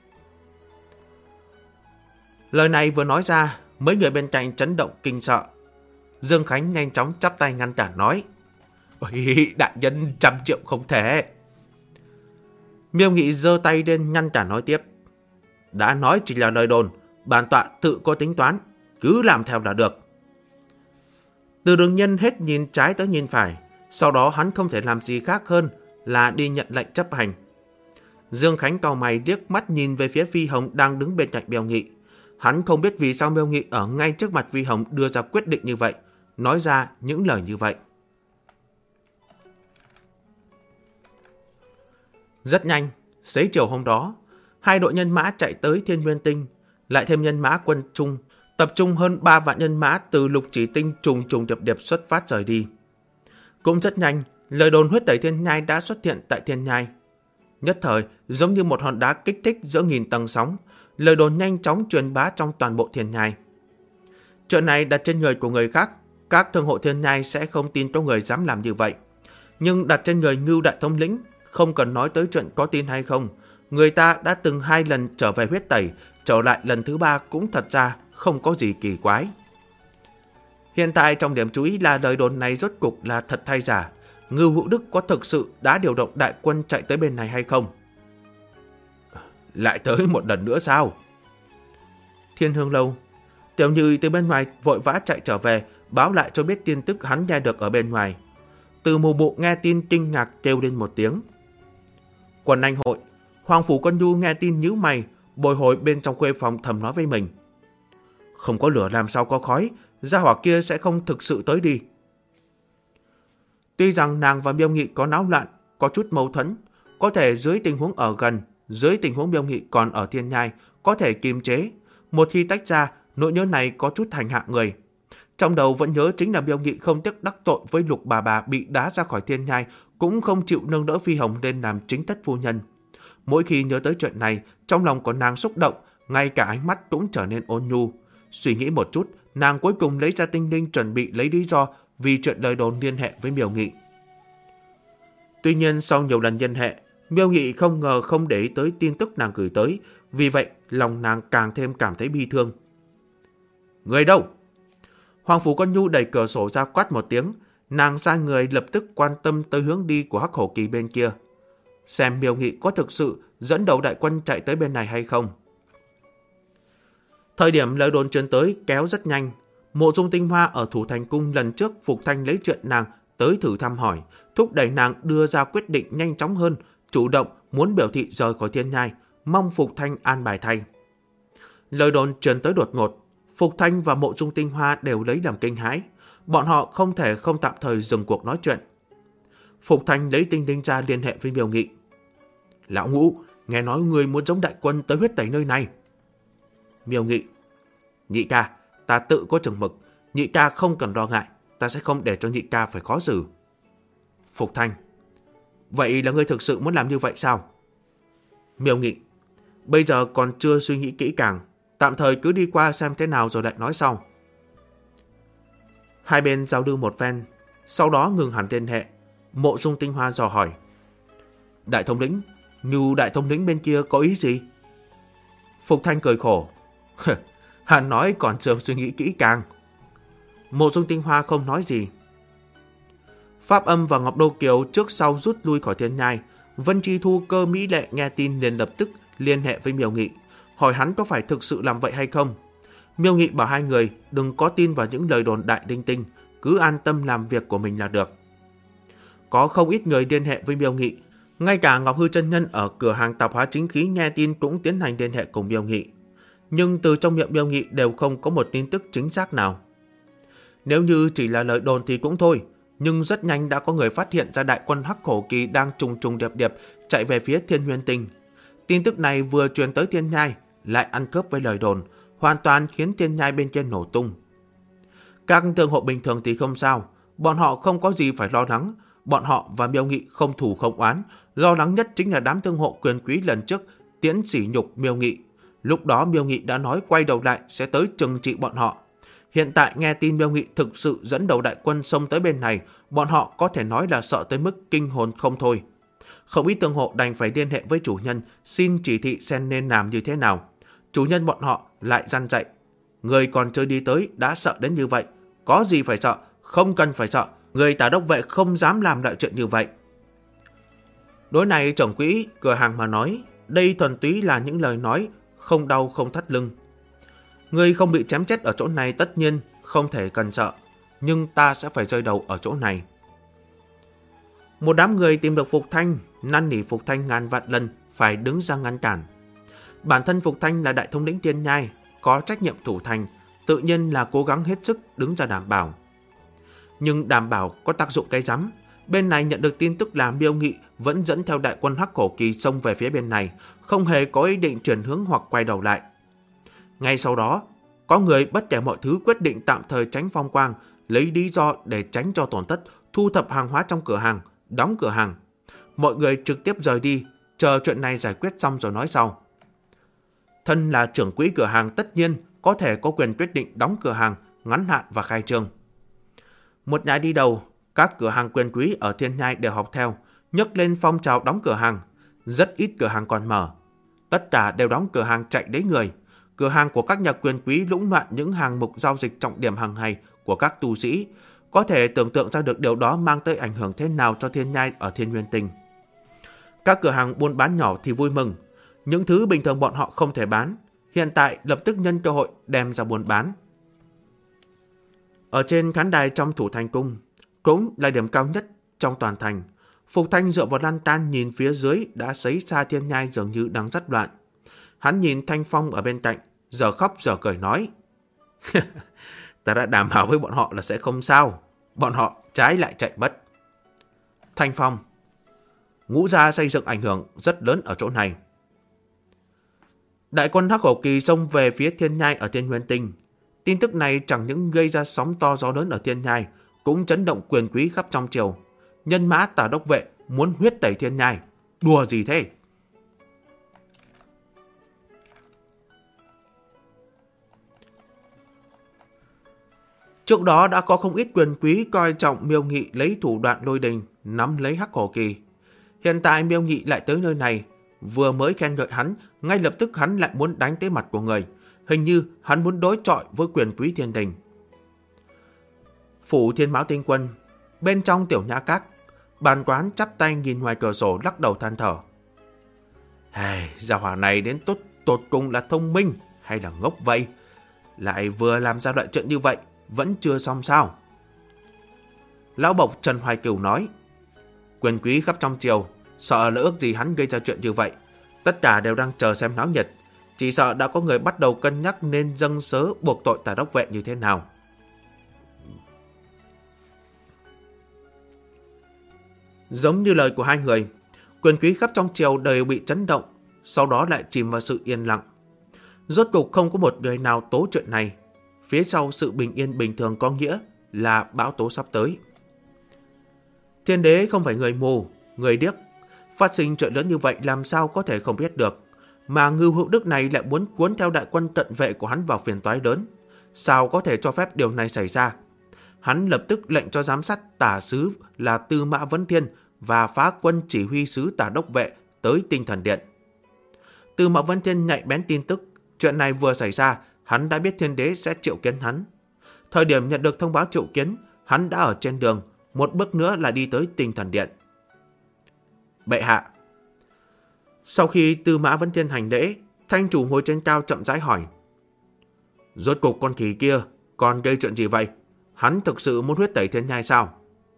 Lời này vừa nói ra, mấy người bên cạnh chấn động kinh sợ. Dương Khánh nhanh chóng chắp tay ngăn cản nói: ôi, đại nhân 100 triệu không thể. Miêu Nghị giơ tay lên ngăn cản nói tiếp: đã nói chỉ là lời đồn, bản tọa tự có tính toán, cứ làm theo là được. Từ Đường Nhân hết nhìn trái tới nhìn phải, sau đó hắn không thể làm gì khác hơn là đi nhận lệnh chấp hành. Dương Khánh cau mày liếc mắt nhìn về phía Phi Hồng đang đứng bên cạnh Miêu Nghị. Hắn không biết vì sao Miêu Nghị ở ngay trước mặt Phi Hồng đưa ra quyết định như vậy, nói ra những lời như vậy. Rất nhanh, xế chiều hôm đó, 2 đội nhân mã chạy tới Thiên Nguyên Tinh, lại thêm nhân mã quân Trung, tập trung hơn 3 vạn nhân mã từ Lục Chỉ Tinh trùng trùng điệp điệp xuất phát rời đi. Cũng rất nhanh, lời đồn huyết tẩy Thiên Nhai đã xuất hiện tại Thiên Nhai. Nhất thời, giống như một hòn đá kích thích giữa nghìn tầng sóng, lời đồn nhanh chóng truyền bá trong toàn bộ Thiên Nhai. Chuyện này đặt trên người của người khác, các thương hộ Thiên Nhai sẽ không tin có người dám làm như vậy. Nhưng đặt trên người Ngưu đại thống lĩnh, không cần nói tới chuyện có tin hay không, người ta đã từng 2 lần trở về huyết tẩy, trở lại lần thứ 3 cũng thật ra không có gì kỳ quái. Hiện tại trọng điểm chú ý là lời đồn này rốt cục là thật hay giả, Ngưu Hữu Đức có thực sự đã điều động đại quân chạy tới bên này hay không? Lại tới một lần nữa sao? Thiên Hương Lâu, Tiểu Như từ bên ngoài vội vã chạy trở về, báo lại cho biết tin tức hắn nghe được ở bên ngoài. Từ Mù Mụ nghe tin kinh ngạc kêu lên một tiếng. Quần Anh hội, Hoàng Phủ Quân Nhu nghe tin nhíu mày, bồi hồi bên trong khuê phòng thầm nói với mình: không có lửa làm sao có khói, gia hỏa kia sẽ không thực sự tới đi. Tuy rằng nàng và Miêu Nghị có náo loạn, có chút mâu thuẫn, có thể dưới tình huống ở gần, dưới tình huống Miêu Nghị còn ở Thiên Nhai, có thể kiềm chế. Một khi tách ra, nỗi nhớ này có chút hành hạ người. Trong đầu vẫn nhớ chính là Miêu Nghị không tiếc đắc tội với Lục bà bị đá ra khỏi Thiên Nhai, cũng không chịu nâng đỡ Phi Hồng lên làm chính thất phu nhân. Mỗi khi nhớ tới chuyện này, trong lòng của nàng xúc động, ngay cả ánh mắt cũng trở nên ôn nhu. Suy nghĩ một chút, nàng cuối cùng lấy ra tinh linh chuẩn bị lấy lý do vì chuyện lời đồn liên hệ với Miêu Nghị. Tuy nhiên sau nhiều lần liên hệ, Miêu Nghị không ngờ không để ý tới tin tức nàng gửi tới, vì vậy lòng nàng càng thêm cảm thấy bi thương. Người đâu? Hoàng Phủ Quân Nhu đẩy cửa sổ ra quát một tiếng, nàng sai người lập tức quan tâm tới hướng đi của Hắc Hổ Kỳ bên kia, xem Miêu Nghị có thực sự dẫn đầu đại quân chạy tới bên này hay không. Thời điểm lời đồn truyền tới kéo rất nhanh. Mộ Dung Tinh Hoa ở Thủ Thành Cung lần trước Phục Thanh lấy chuyện nàng tới thử thăm hỏi, thúc đẩy nàng đưa ra quyết định nhanh chóng hơn, chủ động muốn biểu thị rời khỏi Thiên Nhai, mong Phục Thanh an bài thay. Lời đồn truyền tới đột ngột, Phục Thanh và Mộ Dung Tinh Hoa đều lấy làm kinh hãi, bọn họ không thể không tạm thời dừng cuộc nói chuyện. Phục Thanh lấy tinh linh ra liên hệ với Miêu Nghị. Lão Ngũ, nghe nói người muốn giống đại quân tới huyết tẩy nơi này. Miêu Nghị: Nhị ca, ta tự có chừng mực, Nhị ca không cần lo ngại, ta sẽ không để cho nhị ca phải khó xử. Phục Thanh: Vậy là ngươi thực sự muốn làm như vậy sao? Miêu Nghị: Bây giờ còn chưa suy nghĩ kỹ càng, tạm thời cứ đi qua xem thế nào rồi lại nói sau. Hai bên giao lưu một phen, sau đó ngừng hẳn liên hệ. Mộ Dung Tinh Hoa dò hỏi: Đại thống lĩnh, Ngưu đại thống lĩnh bên kia có ý gì? Phục Thanh cười khổ: Hắn nói còn chưa suy nghĩ kỹ càng. Mộ Dung Tinh Hoa không nói gì. Pháp Âm và Ngọc Đô Kiều trước sau rút lui khỏi Thiên Nhai. Vân Chi Thu, Cơ Mỹ Lệ nghe tin liền lập tức liên hệ với Miêu Nghị, hỏi hắn có phải thực sự làm vậy hay không. Miêu Nghị bảo hai người đừng có tin vào những lời đồn đại linh tinh, cứ an tâm làm việc của mình là được. Có không ít người liên hệ với Miêu Nghị, ngay cả Ngọc Hư chân nhân ở cửa hàng tạp hóa chính khí nghe tin cũng tiến hành liên hệ cùng Miêu Nghị. Nhưng từ trong miệng Miêu Nghị đều không có một tin tức chính xác nào. Nếu như chỉ là lời đồn thì cũng thôi, nhưng rất nhanh đã có người phát hiện ra đại quân Hắc Hổ Kỳ đang trùng trùng điệp điệp chạy về phía Thiên Nguyên Tinh. Tin tức này vừa truyền tới Thiên Nhai, lại ăn khớp với lời đồn, hoàn toàn khiến Thiên Nhai bên trên nổ tung. Các thương hộ bình thường thì không sao, bọn họ không có gì phải lo lắng, bọn họ và Miêu Nghị không thù không oán, lo lắng nhất chính là đám thương hộ quyền quý lần trước tiễn sỉ nhục Miêu Nghị. Lúc đó Miêu Nghị đã nói quay đầu lại sẽ tới trừng trị bọn họ. Hiện tại nghe tin Miêu Nghị thực sự dẫn đầu đại quân xông tới bên này, bọn họ có thể nói là sợ tới mức kinh hồn không thôi. Không ít thương hộ đành phải liên hệ với chủ nhân xin chỉ thị xem nên làm như thế nào. Chủ nhân bọn họ lại răn dạy: Người còn chưa đi tới đã sợ đến như vậy, có gì phải sợ, không cần phải sợ, người Tả Đốc Vệ không dám làm loại chuyện như vậy. Đối này trưởng quỹ cửa hàng mà nói, đây thuần túy là những lời nói không đau không thắt lưng. Người không bị chém chết ở chỗ này tất nhiên không thể cần sợ, nhưng ta sẽ phải rơi đầu ở chỗ này. Một đám người tìm được Phục Thanh, năn nỉ Phục Thanh ngàn vạn lần phải đứng ra ngăn cản. Bản thân Phục Thanh là đại thống lĩnh Thiên Nhai, có trách nhiệm thủ thành, tự nhiên là cố gắng hết sức đứng ra đảm bảo. Nhưng đảm bảo có tác dụng cái rắm. Bên này nhận được tin tức là Miêu Nghị vẫn dẫn theo đại quân Hắc Hổ Kỳ xông về phía bên này, không hề có ý định chuyển hướng hoặc quay đầu lại. Ngay sau đó, có người bất kể mọi thứ quyết định tạm thời tránh phong quang, lấy lý do để tránh cho tổn thất, thu thập hàng hóa trong cửa hàng, đóng cửa hàng. Mọi người trực tiếp rời đi, chờ chuyện này giải quyết xong rồi nói sau. Thân là trưởng quỹ cửa hàng tất nhiên có thể có quyền quyết định đóng cửa hàng, ngắn hạn và khai trương. Một nhãi đi đầu, các cửa hàng quyền quý ở Thiên Nhai đều học theo, nhấc lên phong trào đóng cửa hàng. Rất ít cửa hàng còn mở. Tất cả đều đóng cửa hàng chạy lấy người. Cửa hàng của các nhà quyền quý lũng loạn những hàng mục giao dịch trọng điểm hàng ngày của các tu sĩ. Có thể tưởng tượng ra được điều đó mang tới ảnh hưởng thế nào cho Thiên Nhai ở Thiên Nguyên Tinh. Các cửa hàng buôn bán nhỏ thì vui mừng. Những thứ bình thường bọn họ không thể bán, hiện tại lập tức nhân cơ hội đem ra buôn bán. Ở trên khán đài trong Thủ Thành Cung, cũng là điểm cao nhất trong toàn thành. Phục Thanh dựa vào lan can nhìn phía dưới đã sấy xa Thiên Nhai dường như đang rất loạn. Hắn nhìn Thanh Phong ở bên cạnh, giờ khóc giờ cười nói: Ta đã đảm bảo với bọn họ là sẽ không sao, bọn họ trái lại chạy mất. Thanh Phong: Ngũ gia xây dựng ảnh hưởng rất lớn ở chỗ này. Đại quân Hắc Hổ Kỳ xông về phía Thiên Nhai ở Thiên Nguyên Tinh. Tin tức này chẳng những gây ra sóng to gió lớn ở Thiên Nhai, cũng chấn động quyền quý khắp trong triều. Nhân mã Tả Đốc Vệ muốn huyết tẩy Thiên Nhai, đùa gì thế? Trước đó đã có không ít quyền quý coi trọng Miêu Nghị lấy thủ đoạn lôi đình nắm lấy Hắc Hổ Kỳ. Hiện tại Miêu Nghị lại tới nơi này, vừa mới khen ngợi hắn, ngay lập tức hắn lại muốn đánh tới mặt của người. Hình như hắn muốn đối chọi với quyền quý thiên đình. Phủ Thiên Mão Tinh Quân, bên trong Tiểu Nhã Các, bàn quán chắp tay nhìn ngoài cửa sổ lắc đầu than thở. Gia hỏa này đến tột cùng là thông minh hay là ngốc vậy? Lại vừa làm ra loại chuyện như vậy, vẫn chưa xong sao? Lão Bộc Trần Hoài Cửu nói: Quyền quý khắp trong triều sợ là ước gì hắn gây ra chuyện như vậy. Tất cả đều đang chờ xem náo nhiệt. Chỉ sợ đã có người bắt đầu cân nhắc nên dâng sớ buộc tội Tả Đốc Vệ như thế nào. Giống như lời của hai người, quyền quý khắp trong triều đều bị chấn động, sau đó lại chìm vào sự yên lặng. Rốt cục không có một người nào tố chuyện này. phía sau sự bình yên bình thường có nghĩa là bão tố sắp tới. Thiên đế không phải người mù, người điếc. Phát sinh chuyện lớn như vậy làm sao có thể không biết được. Mà Ngưu Hữu Đức này lại muốn cuốn theo đại quân cận vệ của hắn vào phiền toái lớn. Sao có thể cho phép điều này xảy ra? Hắn lập tức lệnh cho giám sát tả sứ là Tư Mã Vấn Thiên và phá quân chỉ huy sứ tả đốc vệ tới Tinh Thần Điện. Tư Mã Vấn Thiên nhạy bén tin tức. Chuyện này vừa xảy ra, hắn đã biết thiên đế sẽ triệu kiến hắn. Thời điểm nhận được thông báo triệu kiến, hắn đã ở trên đường, một bước nữa là đi tới Tinh Thần Điện. Bệ hạ. Sau khi Tư Mã Vấn Thiên hành lễ, Thanh chủ ngồi trên cao chậm rãi hỏi: rốt cuộc con khỉ kia còn gây chuyện gì vậy? Hắn thực sự muốn huyết tẩy thiên nhai sao?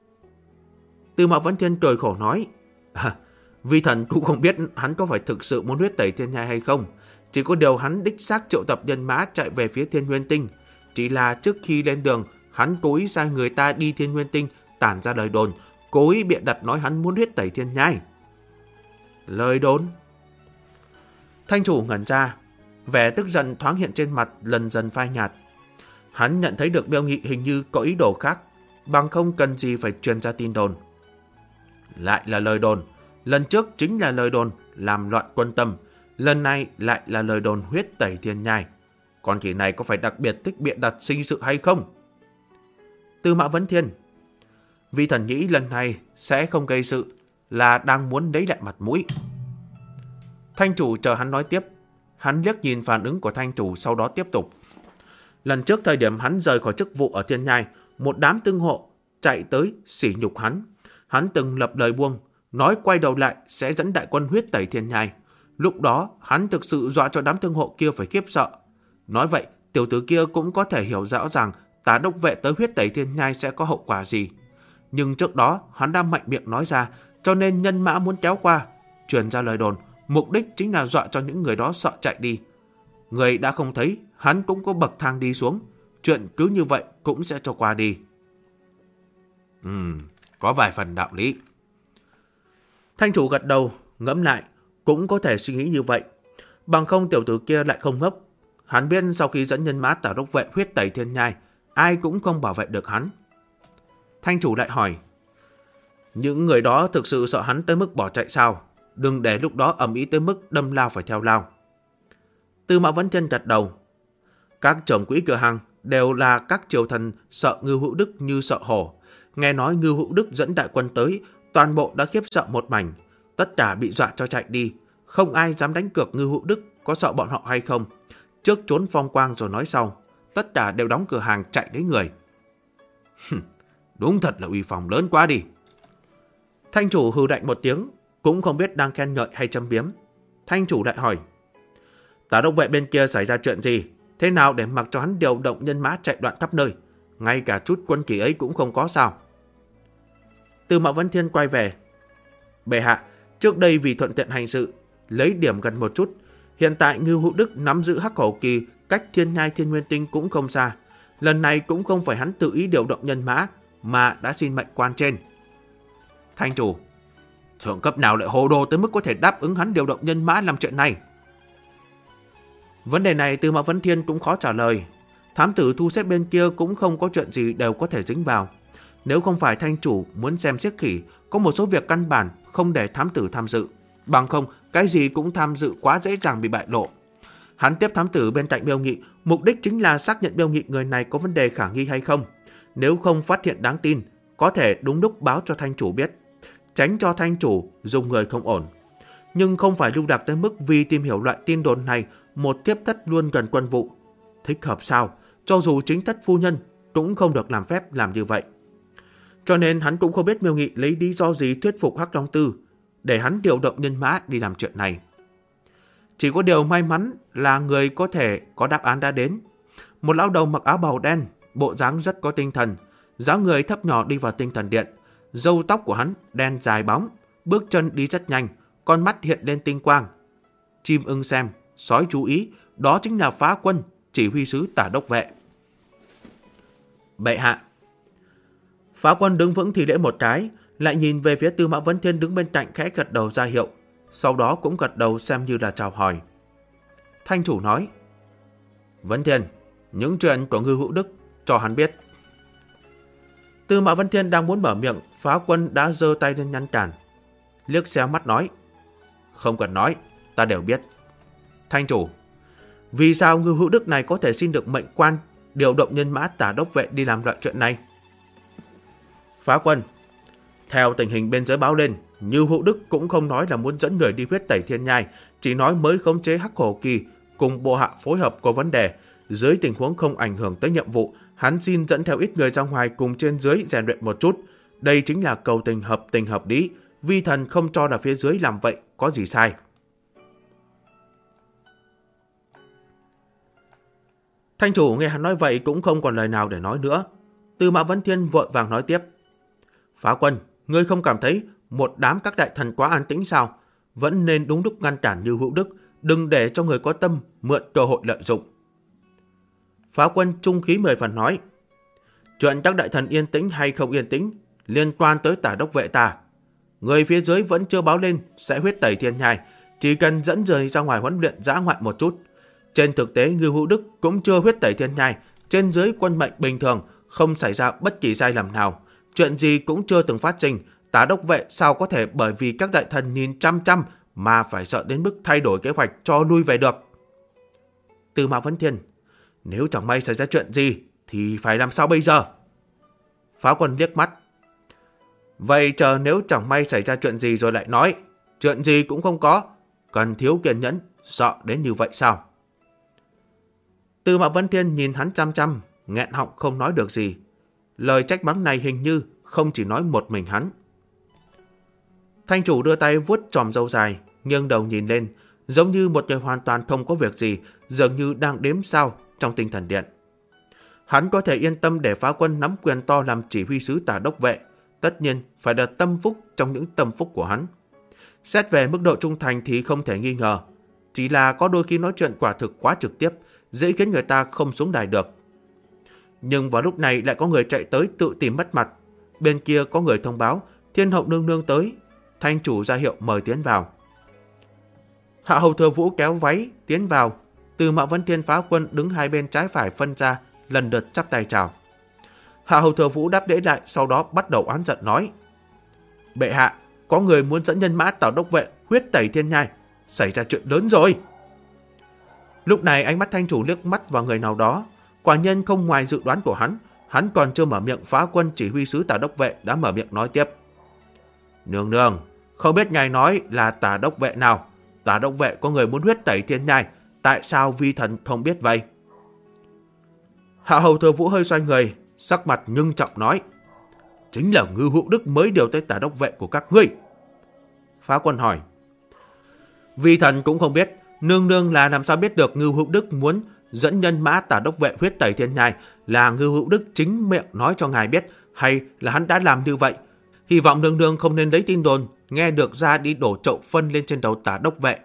Tư Mã Vấn Thiên cười khổ nói: Vi thần cũng không biết hắn có phải thực sự muốn huyết tẩy thiên nhai hay không. Chỉ có điều hắn đích xác triệu tập nhân mã chạy về phía Thiên Nguyên Tinh. Chỉ là trước khi lên đường, hắn cố ý sai người ta đi Thiên Nguyên Tinh tản ra lời đồn, cố ý bịa đặt nói hắn muốn huyết tẩy thiên nhai. Lời đồn? Thanh chủ ngẩn ra, vẻ tức giận thoáng hiện trên mặt dần dần phai nhạt. Hắn nhận thấy được Miêu Nghị hình như có ý đồ khác, bằng không cần gì phải truyền ra tin đồn. Lại là lời đồn. Lần trước chính là lời đồn làm loạn quân tâm, lần này lại là lời đồn huyết tẩy thiên nhai. Con khỉ này có phải đặc biệt thích bịa đặt sinh sự hay không? Tư Mã Vấn Thiên: Vi thần nghĩ lần này sẽ không gây sự, là đang muốn lấy lại mặt mũi. Thanh chủ chờ hắn nói tiếp. Hắn liếc nhìn phản ứng của thanh chủ, sau đó tiếp tục. Lần trước thời điểm hắn rời khỏi chức vụ ở thiên nhai, một đám tương hộ chạy tới sỉ nhục hắn. Hắn từng lập lời buông, nói quay đầu lại sẽ dẫn đại quân huyết tẩy thiên nhai. Lúc đó hắn thực sự dọa cho đám thương hộ kia phải khiếp sợ. Nói vậy tiểu tử kia cũng có thể hiểu rõ ràng tả đốc vệ tới huyết tẩy thiên nhai sẽ có hậu quả gì. Nhưng trước đó hắn đã mạnh miệng nói ra, cho nên nhân mã muốn kéo qua, truyền ra lời đồn, mục đích chính là dọa cho những người đó sợ chạy đi. Người đã không thấy, hắn cũng có bậc thang đi xuống, chuyện cứ như vậy cũng sẽ cho qua đi. Có vài phần đạo lý. Thanh chủ gật đầu, ngẫm lại, cũng có thể suy nghĩ như vậy. Bằng không tiểu tử kia lại không ngốc. Hắn biết sau khi dẫn nhân mã tả đốc vệ huyết tẩy thiên nhai, ai cũng không bảo vệ được hắn. Thanh chủ lại hỏi: những người đó thực sự sợ hắn tới mức bỏ chạy sao? Đừng để lúc đó ầm ĩ tới mức đâm lao phải theo lao. Tư Mã Vấn Thiên gật đầu. Các trưởng quỹ cửa hàng đều là các triều thần sợ Ngưu Hữu Đức như sợ hổ. Nghe nói Ngưu Hữu Đức dẫn đại quân tới, toàn bộ đã khiếp sợ một mảnh. Tất cả bị dọa cho chạy đi. Không ai dám đánh cược Ngưu Hữu Đức có sợ bọn họ hay không. Trước trốn phong quang rồi nói sau. Tất cả đều đóng cửa hàng chạy lấy người. Đúng thật là uy phong lớn quá đi. Thanh chủ hừ lạnh một tiếng, cũng không biết đang khen ngợi hay châm biếm. Thanh chủ lại hỏi: tả đốc vệ bên kia xảy ra chuyện gì? Thế nào để mặc cho hắn điều động nhân mã chạy đoạn khắp nơi? Ngay cả chút quân kỳ ấy cũng không có sao? Tư Mã Vấn Thiên quay về: bệ hạ, trước đây vì thuận tiện hành sự, lấy điểm gần một chút. Hiện tại Ngưu Hữu Đức nắm giữ Hắc Hổ Kỳ, cách thiên nhai Thiên Nguyên Tinh cũng không xa. Lần này cũng không phải hắn tự ý điều động nhân mã, mà đã xin mệnh quan trên. Thanh chủ: thượng cấp nào lại hồ đồ tới mức có thể đáp ứng hắn điều động nhân mã làm chuyện này? Vấn đề này Tư Mã Vấn Thiên cũng khó trả lời. Thám tử thu xếp bên kia cũng không có chuyện gì đều có thể dính vào. Nếu không phải thanh chủ muốn xem xét khỉ, có một số việc căn bản không để thám tử tham dự. Bằng không, cái gì cũng tham dự quá dễ dàng bị bại lộ. Hắn tiếp thám tử bên cạnh Miêu Nghị, mục đích chính là xác nhận Miêu Nghị người này có vấn đề khả nghi hay không. Nếu không phát hiện đáng tin, có thể đúng lúc báo cho thanh chủ biết, tránh cho thanh chủ dùng người không ổn. Nhưng không phải lưu đặc tới mức vì tìm hiểu loại tin đồn này một tiếp thất luôn gần quân vụ. Thích hợp sao? Cho dù chính thất phu nhân cũng không được làm phép làm như vậy. Cho nên hắn cũng không biết Miêu Nghị lấy lý do gì thuyết phục Hắc Long Tư để hắn điều động nhân mã đi làm chuyện này. Chỉ có điều may mắn là người có thể có đáp án đã đến. Một lão đầu mặc áo bào đen, bộ dáng rất có tinh thần, dáng người thấp nhỏ đi vào Tinh Thần Điện. Râu tóc của hắn đen dài bóng, bước chân đi rất nhanh, con mắt hiện lên tinh quang. Chim ưng xem, sói chú ý, đó chính là Phá Quân, chỉ huy sứ tả đốc vệ. Bệ hạ. Phá Quân đứng vững thì lễ một cái, lại nhìn về phía Tư Mã Vấn Thiên đứng bên cạnh khẽ gật đầu ra hiệu, sau đó cũng gật đầu xem như là chào hỏi. Thanh chủ nói: Vấn Thiên, những chuyện của Ngưu Hữu Đức cho hắn biết. Tư Mã Vân Thiên đang muốn mở miệng, Phá Quân đã giơ tay lên ngăn cản. Liếc xéo mắt nói, không cần nói, ta đều biết. Thanh chủ, vì sao Ngưu Hữu Đức này có thể xin được mệnh quan điều động nhân mã Tả Đốc Vệ đi làm loại chuyện này? Phá Quân, theo tình hình bên dưới báo lên, Ngưu Hữu Đức cũng không nói là muốn dẫn người đi huyết tẩy thiên nhai, chỉ nói mới khống chế Hắc Hổ Kỳ cùng bộ hạ phối hợp có vấn đề. Dưới tình huống không ảnh hưởng tới nhiệm vụ, hắn xin dẫn theo ít người ra ngoài cùng trên dưới rèn luyện một chút. Đây chính là cầu tình hợp lý. Vi thần không cho là phía dưới làm vậy có gì sai. Thanh chủ nghe hắn nói vậy cũng không còn lời nào để nói nữa. Tư Mã Vân Thiên vội vàng nói tiếp. Phá Quân, ngươi không cảm thấy một đám các đại thần quá an tĩnh sao? Vẫn nên đúng lúc ngăn cản Ngưu Hữu Đức, đừng để cho người có tâm mượn cơ hội lợi dụng. Phá Quân trung khí 10 phần nói. Chuyện các đại thần yên tĩnh hay không yên tĩnh liên quan tới Tả Đốc Vệ ta. Người phía dưới vẫn chưa báo lên sẽ huyết tẩy thiên nhai, chỉ cần dẫn người ra ngoài huấn luyện dã ngoại một chút. Trên thực tế Ngưu Hữu Đức cũng chưa huyết tẩy thiên nhai, trên dưới quân mệnh bình thường, không xảy ra bất kỳ sai lầm nào. Chuyện gì cũng chưa từng phát sinh, Tả Đốc Vệ sao có thể bởi vì các đại thần nhìn chăm chăm mà phải sợ đến mức thay đổi kế hoạch cho lui về được. Tư Mã Vân Thiên, nếu chẳng may xảy ra chuyện gì thì phải làm sao bây giờ? Phá Quân liếc mắt. Vậy chờ nếu chẳng may xảy ra chuyện gì rồi lại nói, chuyện gì cũng không có, cần thiếu kiên nhẫn, sợ đến như vậy sao? Tư Mã Vân Thiên nhìn hắn chăm chăm, nghẹn họng không nói được gì. Lời trách mắng này hình như không chỉ nói một mình hắn. Thanh chủ đưa tay vuốt chòm râu dài, nghiêng đầu nhìn lên, giống như một người hoàn toàn không có việc gì, dường như đang đếm sao trong tinh thần điện. Hắn có thể yên tâm để Phá Quân nắm quyền to làm chỉ huy sứ Tả Đốc Vệ, tất nhiên phải là tâm phúc trong những tâm phúc của hắn. Xét về mức độ trung thành thì không thể nghi ngờ, chỉ là có đôi khi nói chuyện quả thực quá trực tiếp, dễ khiến người ta không xuống đài được. Nhưng vào lúc này lại có người chạy tới tự tìm mất mặt. Bên kia có người thông báo Thiên Hậu nương nương tới. Thanh chủ ra hiệu mời tiến vào. Hạ Hầu Thừa Vũ kéo váy tiến vào. Tư Mã Vân Thiên, Phá Quân đứng hai bên trái phải phân ra, lần lượt chắp tay chào. Hạ Hầu Thừa Vũ đáp lễ lại, sau đó bắt đầu oán giận nói: Bệ hạ, có người muốn dẫn nhân mã Tào Đốc Vệ huyết tẩy thiên nhai, xảy ra chuyện lớn rồi. Lúc này ánh mắt thanh chủ liếc mắt vào người nào đó, quả nhân không ngoài dự đoán của hắn còn chưa mở miệng, Phá Quân chỉ huy sứ Tả Đốc Vệ đã mở miệng nói tiếp: Nương nương, không biết ngài nói là Tả Đốc Vệ nào? Tả Đốc Vệ có người muốn huyết tẩy thiên nhai, tại sao vi thần không biết vậy? Hạ Hầu Thừa Vũ hơi xoay người, sắc mặt ngưng trọng nói: Chính là Ngưu Hữu Đức mới điều tới Tả Đốc Vệ của các ngươi. Phá Quân hỏi: Vi thần cũng không biết, nương nương là làm sao biết được Ngưu Hữu Đức muốn dẫn nhân mã Tả Đốc Vệ huyết tẩy thiên nhai? Là Ngưu Hữu Đức chính miệng nói cho ngài biết, hay là hắn đã làm như vậy? Hy vọng nương nương không nên lấy tin đồn nghe được ra đi đổ chậu phân lên trên đầu Tả Đốc Vệ.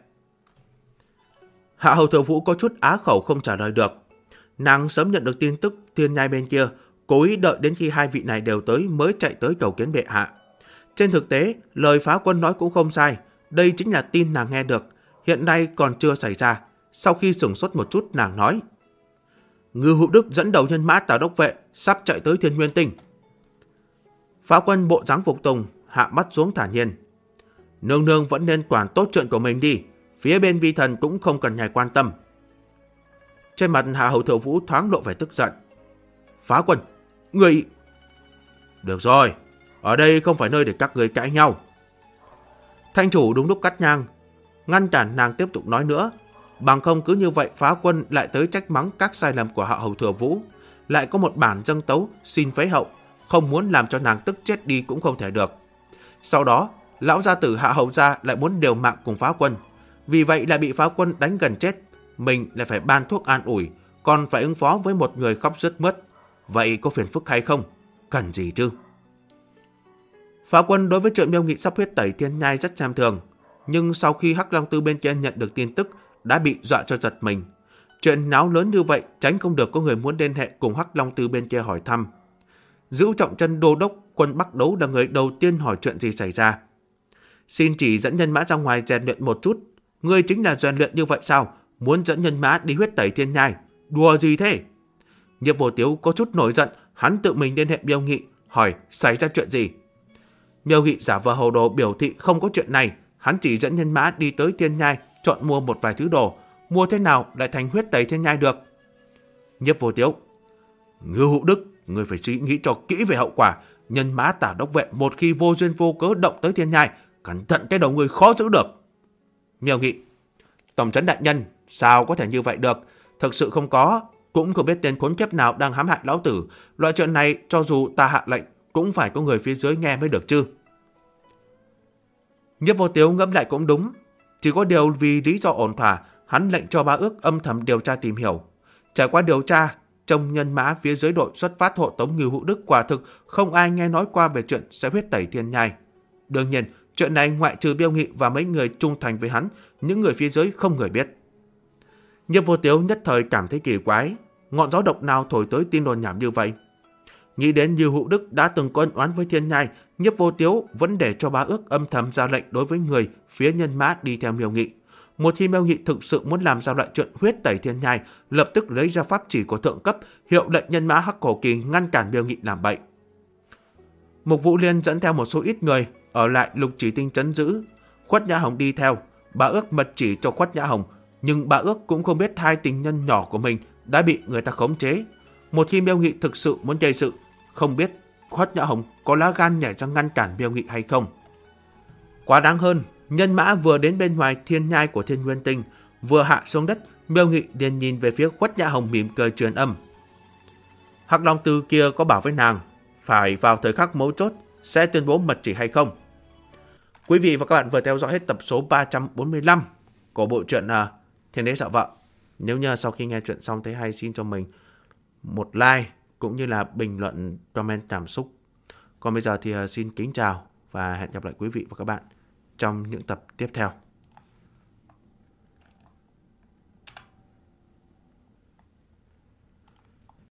Hạ Hầu Thừa Vũ có chút á khẩu không trả lời được. Nàng sớm nhận được tin tức thiên nhai bên kia, cố ý đợi đến khi hai vị này đều tới mới chạy tới cầu kiến bệ hạ. Trên thực tế, lời Phá Quân nói cũng không sai, đây chính là tin nàng nghe được, hiện nay còn chưa xảy ra. Sau khi sửng sốt một chút, nàng nói: Ngưu Hữu Đức dẫn đầu nhân mã Tả Đốc Vệ sắp chạy tới Thiên Nguyên Tinh. Phá Quân bộ dáng phục tùng, hạ mắt xuống thản nhiên: Nương nương vẫn nên quản tốt chuyện của mình đi, phía bên vi thần cũng không cần ngài quan tâm. Trên mặt Hạ Hầu Thừa Vũ thoáng lộ vẻ tức giận. Phá Quân, người... Được rồi, ở đây không phải nơi để các người cãi nhau. Thanh chủ đúng lúc cắt ngang, ngăn cản nàng tiếp tục nói nữa. Bằng không cứ như vậy Phá Quân lại tới trách mắng các sai lầm của Hạ Hầu Thừa Vũ, lại có một bản dâng tấu xin phế hậu, không muốn làm cho nàng tức chết đi cũng không thể được. Sau đó lão gia tử Hạ Hầu gia lại muốn điều mạng cùng Phá Quân, vì vậy lại bị Phá Quân đánh gần chết. Mình lại phải ban thuốc an ủi, còn phải ứng phó với một người khóc rướt mướt. Vậy có phiền phức hay không? Cần gì chứ? Phá Quân đối với chuyện Miêu Nghị sắp huyết tẩy thiên nhai rất xem thường, nhưng sau khi Hắc Long Tư bên kia nhận được tin tức đã bị dọa cho giật mình. Chuyện náo lớn như vậy tránh không được có người muốn liên hệ cùng Hắc Long Tư bên kia hỏi thăm. Giữ Trọng Chân đô đốc quân Bắc Đấu là người đầu tiên hỏi chuyện gì xảy ra. Xin chỉ dẫn nhân mã ra ngoài rèn luyện một chút. Ngươi chính là rèn luyện như vậy sao? Muốn dẫn nhân mã đi huyết tẩy thiên nhai, đùa gì thế? Nhiếp Vô Tiếu có chút nổi giận, hắn tự mình liên hệ Miêu Nghị, hỏi xảy ra chuyện gì. Miêu Nghị giả vờ hồ đồ biểu thị không có chuyện này, hắn chỉ dẫn nhân mã đi tới Thiên Nhai, chọn mua một vài thứ đồ, mua thế nào lại thành huyết tẩy Thiên Nhai được. Nhiếp Vô Tiếu: Ngưu Hữu Đức, người phải suy nghĩ cho kỹ về hậu quả. Nhân mã Tả Đốc Vệ một khi vô duyên vô cớ động tới Thiên Nhai, cẩn thận cái đầu người khó giữ được. Miêu Nghị: Tổng trấn đại nhân, sao có thể như vậy được? Thực sự không có, cũng không biết tên khốn kiếp nào đang hãm hại lão tử. Loại chuyện này cho dù ta hạ lệnh cũng phải có người phía dưới nghe mới được chứ. Nhiếp Vô Tiếu ngẫm lại cũng đúng, chỉ có điều vì lý do ổn thỏa, hắn lệnh cho Bá Ước âm thầm điều tra tìm hiểu. Trải qua điều tra, trong nhân mã phía dưới đội xuất phát hộ tống Ngưu Hữu Đức quả thực không ai nghe nói qua về chuyện sẽ huyết tẩy Thiên Nhai. Đương nhiên, chuyện này ngoại trừ Miêu Nghị và mấy người trung thành với hắn, những người phía dưới không người biết. Nhiếp Vô Tiếu nhất thời cảm thấy kỳ quái, ngọn gió độc nào thổi tới tin đồn nhảm như vậy. Nghĩ đến Ngưu Hữu Đức đã từng có ân oán với Thiên Nhai, Nhiếp Vô Tiếu vẫn để cho Bá Ước âm thầm ra lệnh đối với người phía nhân mã đi theo Miêu Nghị. Một khi Miêu Nghị thực sự muốn làm ra loại chuyện huyết tẩy Thiên Nhai, lập tức lấy ra pháp chỉ của thượng cấp, hiệu lệnh nhân mã Hắc Cổ Kỳ ngăn cản Miêu Nghị làm bậy. Mục Vũ Liên dẫn theo một số ít người ở lại Lục Chỉ Tinh trấn giữ. Khuất Nhã Hồng đi theo. Bá Ước mật chỉ cho Khuất Nhã Hồng, nhưng Bá Ước cũng không biết hai tình nhân nhỏ của mình đã bị người ta khống chế. Một khi Miêu Nghị thực sự muốn gây sự, không biết Khuất Nhã Hồng có lá gan nhảy ra ngăn cản Miêu Nghị hay không. Quá đáng hơn, nhân mã vừa đến bên ngoài Thiên Nhai của Thiên Nguyên Tinh, vừa hạ xuống đất, Miêu Nghị liền nhìn về phía Khuất Nhã Hồng mỉm cười truyền âm: Hắc Long Tư kia có bảo với nàng phải vào thời khắc mấu chốt sẽ tuyên bố mật chỉ hay không. Quý vị và các bạn vừa theo dõi hết tập số 345 của bộ truyện Thiên Đế Sợ Vợ. Nếu như sau khi nghe chuyện xong thấy hay, xin cho mình một like cũng như là bình luận comment cảm xúc. Còn bây giờ thì xin kính chào và hẹn gặp lại quý vị và các bạn trong những tập tiếp theo.